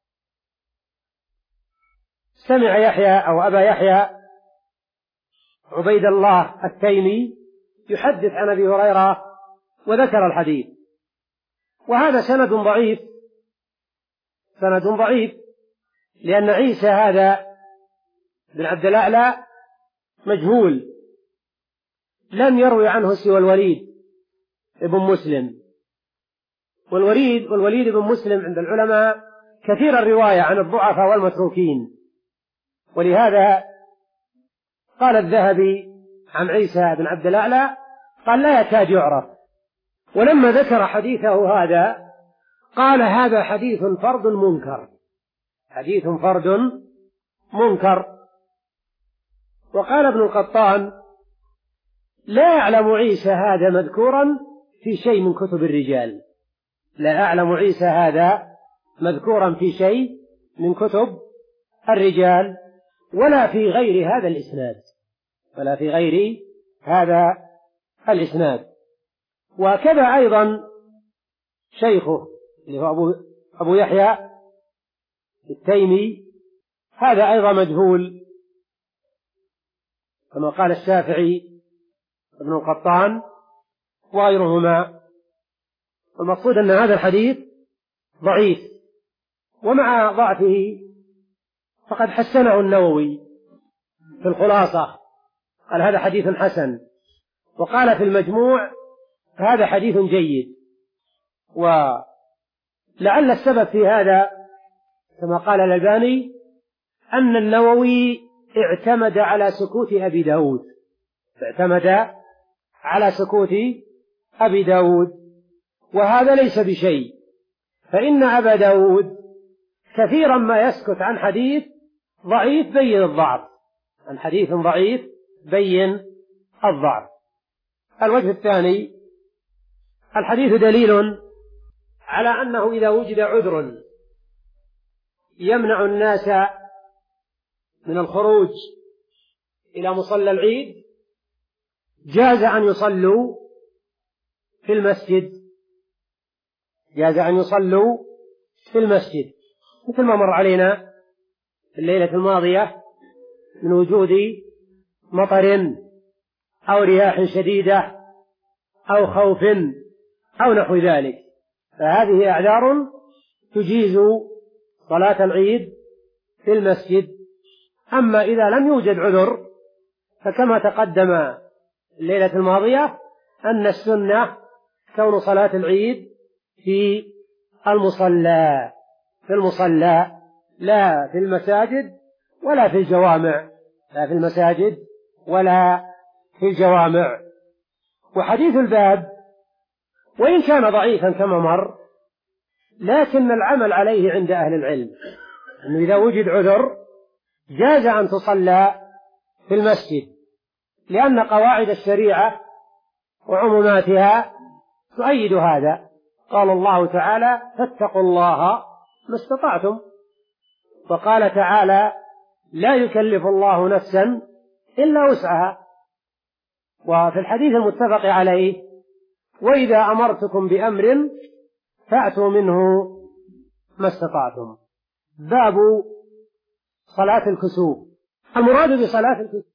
سمع يحيى أو أبا يحيى عبيد الله التيمي يحدث عن أبي هريرة وذكر الحديث. وهذا سند ضعيف سند ضعيف لأن عيسى هذا بن عبد الأعلى مجهول، لم يروي عنه سوى الوليد ابن مسلم. والوليد والوليد ابن مسلم عند العلماء كثير الرواية عن الضعفاء والمتروكين، ولهذا قال الذهبي عن عيسى بن عبد الأعلى قال: لا يكاد يعرف. ولما ذكر حديثه هذا قال: هذا حديث فرد منكر حديث فرد منكر. وقال ابن القطان: لا أعلم عيسى هذا مذكورا في شيء من كتب الرجال لا أعلم عيسى هذا مذكورا في شيء من كتب الرجال ولا في غير هذا الإسناد ولا في غير هذا الإسناد. وكذا أيضا شيخه اللي هو أبو, أبو يحيى التيمي، هذا أيضا مجهول كما قال الشافعي ابن القطان وغيرهما. المقصود أن هذا الحديث ضعيف، ومع ضعفه فقد حسنه النووي في الخلاصة قال: هذا حديث حسن. وقال في المجموع: هذا حديث جيد. ولعل السبب في هذا كما قال الألباني أن النووي اعتمد على سكوت أبي داود اعتمد على سكوت أبي داود وهذا ليس بشيء، فإن أبا داود كثيرا ما يسكت عن حديث ضعيف بين الضعف عن حديث ضعيف بين الضعف. الوجه الثاني: الحديث دليل على أنه إذا وجد عذر يمنع الناس من الخروج إلى مصلى العيد جاز أن يصلوا في المسجد جاز أن يصلوا في المسجد مثل ما مر علينا في الليلة الماضية من وجود مطر أو رياح شديدة أو خوف أو نحو ذلك، فهذه أعذار تجيز صلاة العيد في المسجد. أما إذا لم يوجد عذر فكما تقدم الليلة الماضية أن السنة كون صلاة العيد في المصلى في المصلى لا في المساجد ولا في الجوامع لا في المساجد ولا في الجوامع. وحديث الباب وإن كان ضعيفا كما مر لكن العمل عليه عند أهل العلم أنه إذا وجد عذر جاز أن تصلى في المسجد، لأن قواعد الشريعة وعموماتها تؤيد هذا. قال الله تعالى: فاتقوا الله ما استطعتم، وقال تعالى: لا يكلف الله نفسا إلا وسعها. وفي الحديث المتفق عليه: وإذا أمرتكم بأمر فأتوا منه ما استطعتم. باب صلاة الكسوف. المراد بصلاة الكسوف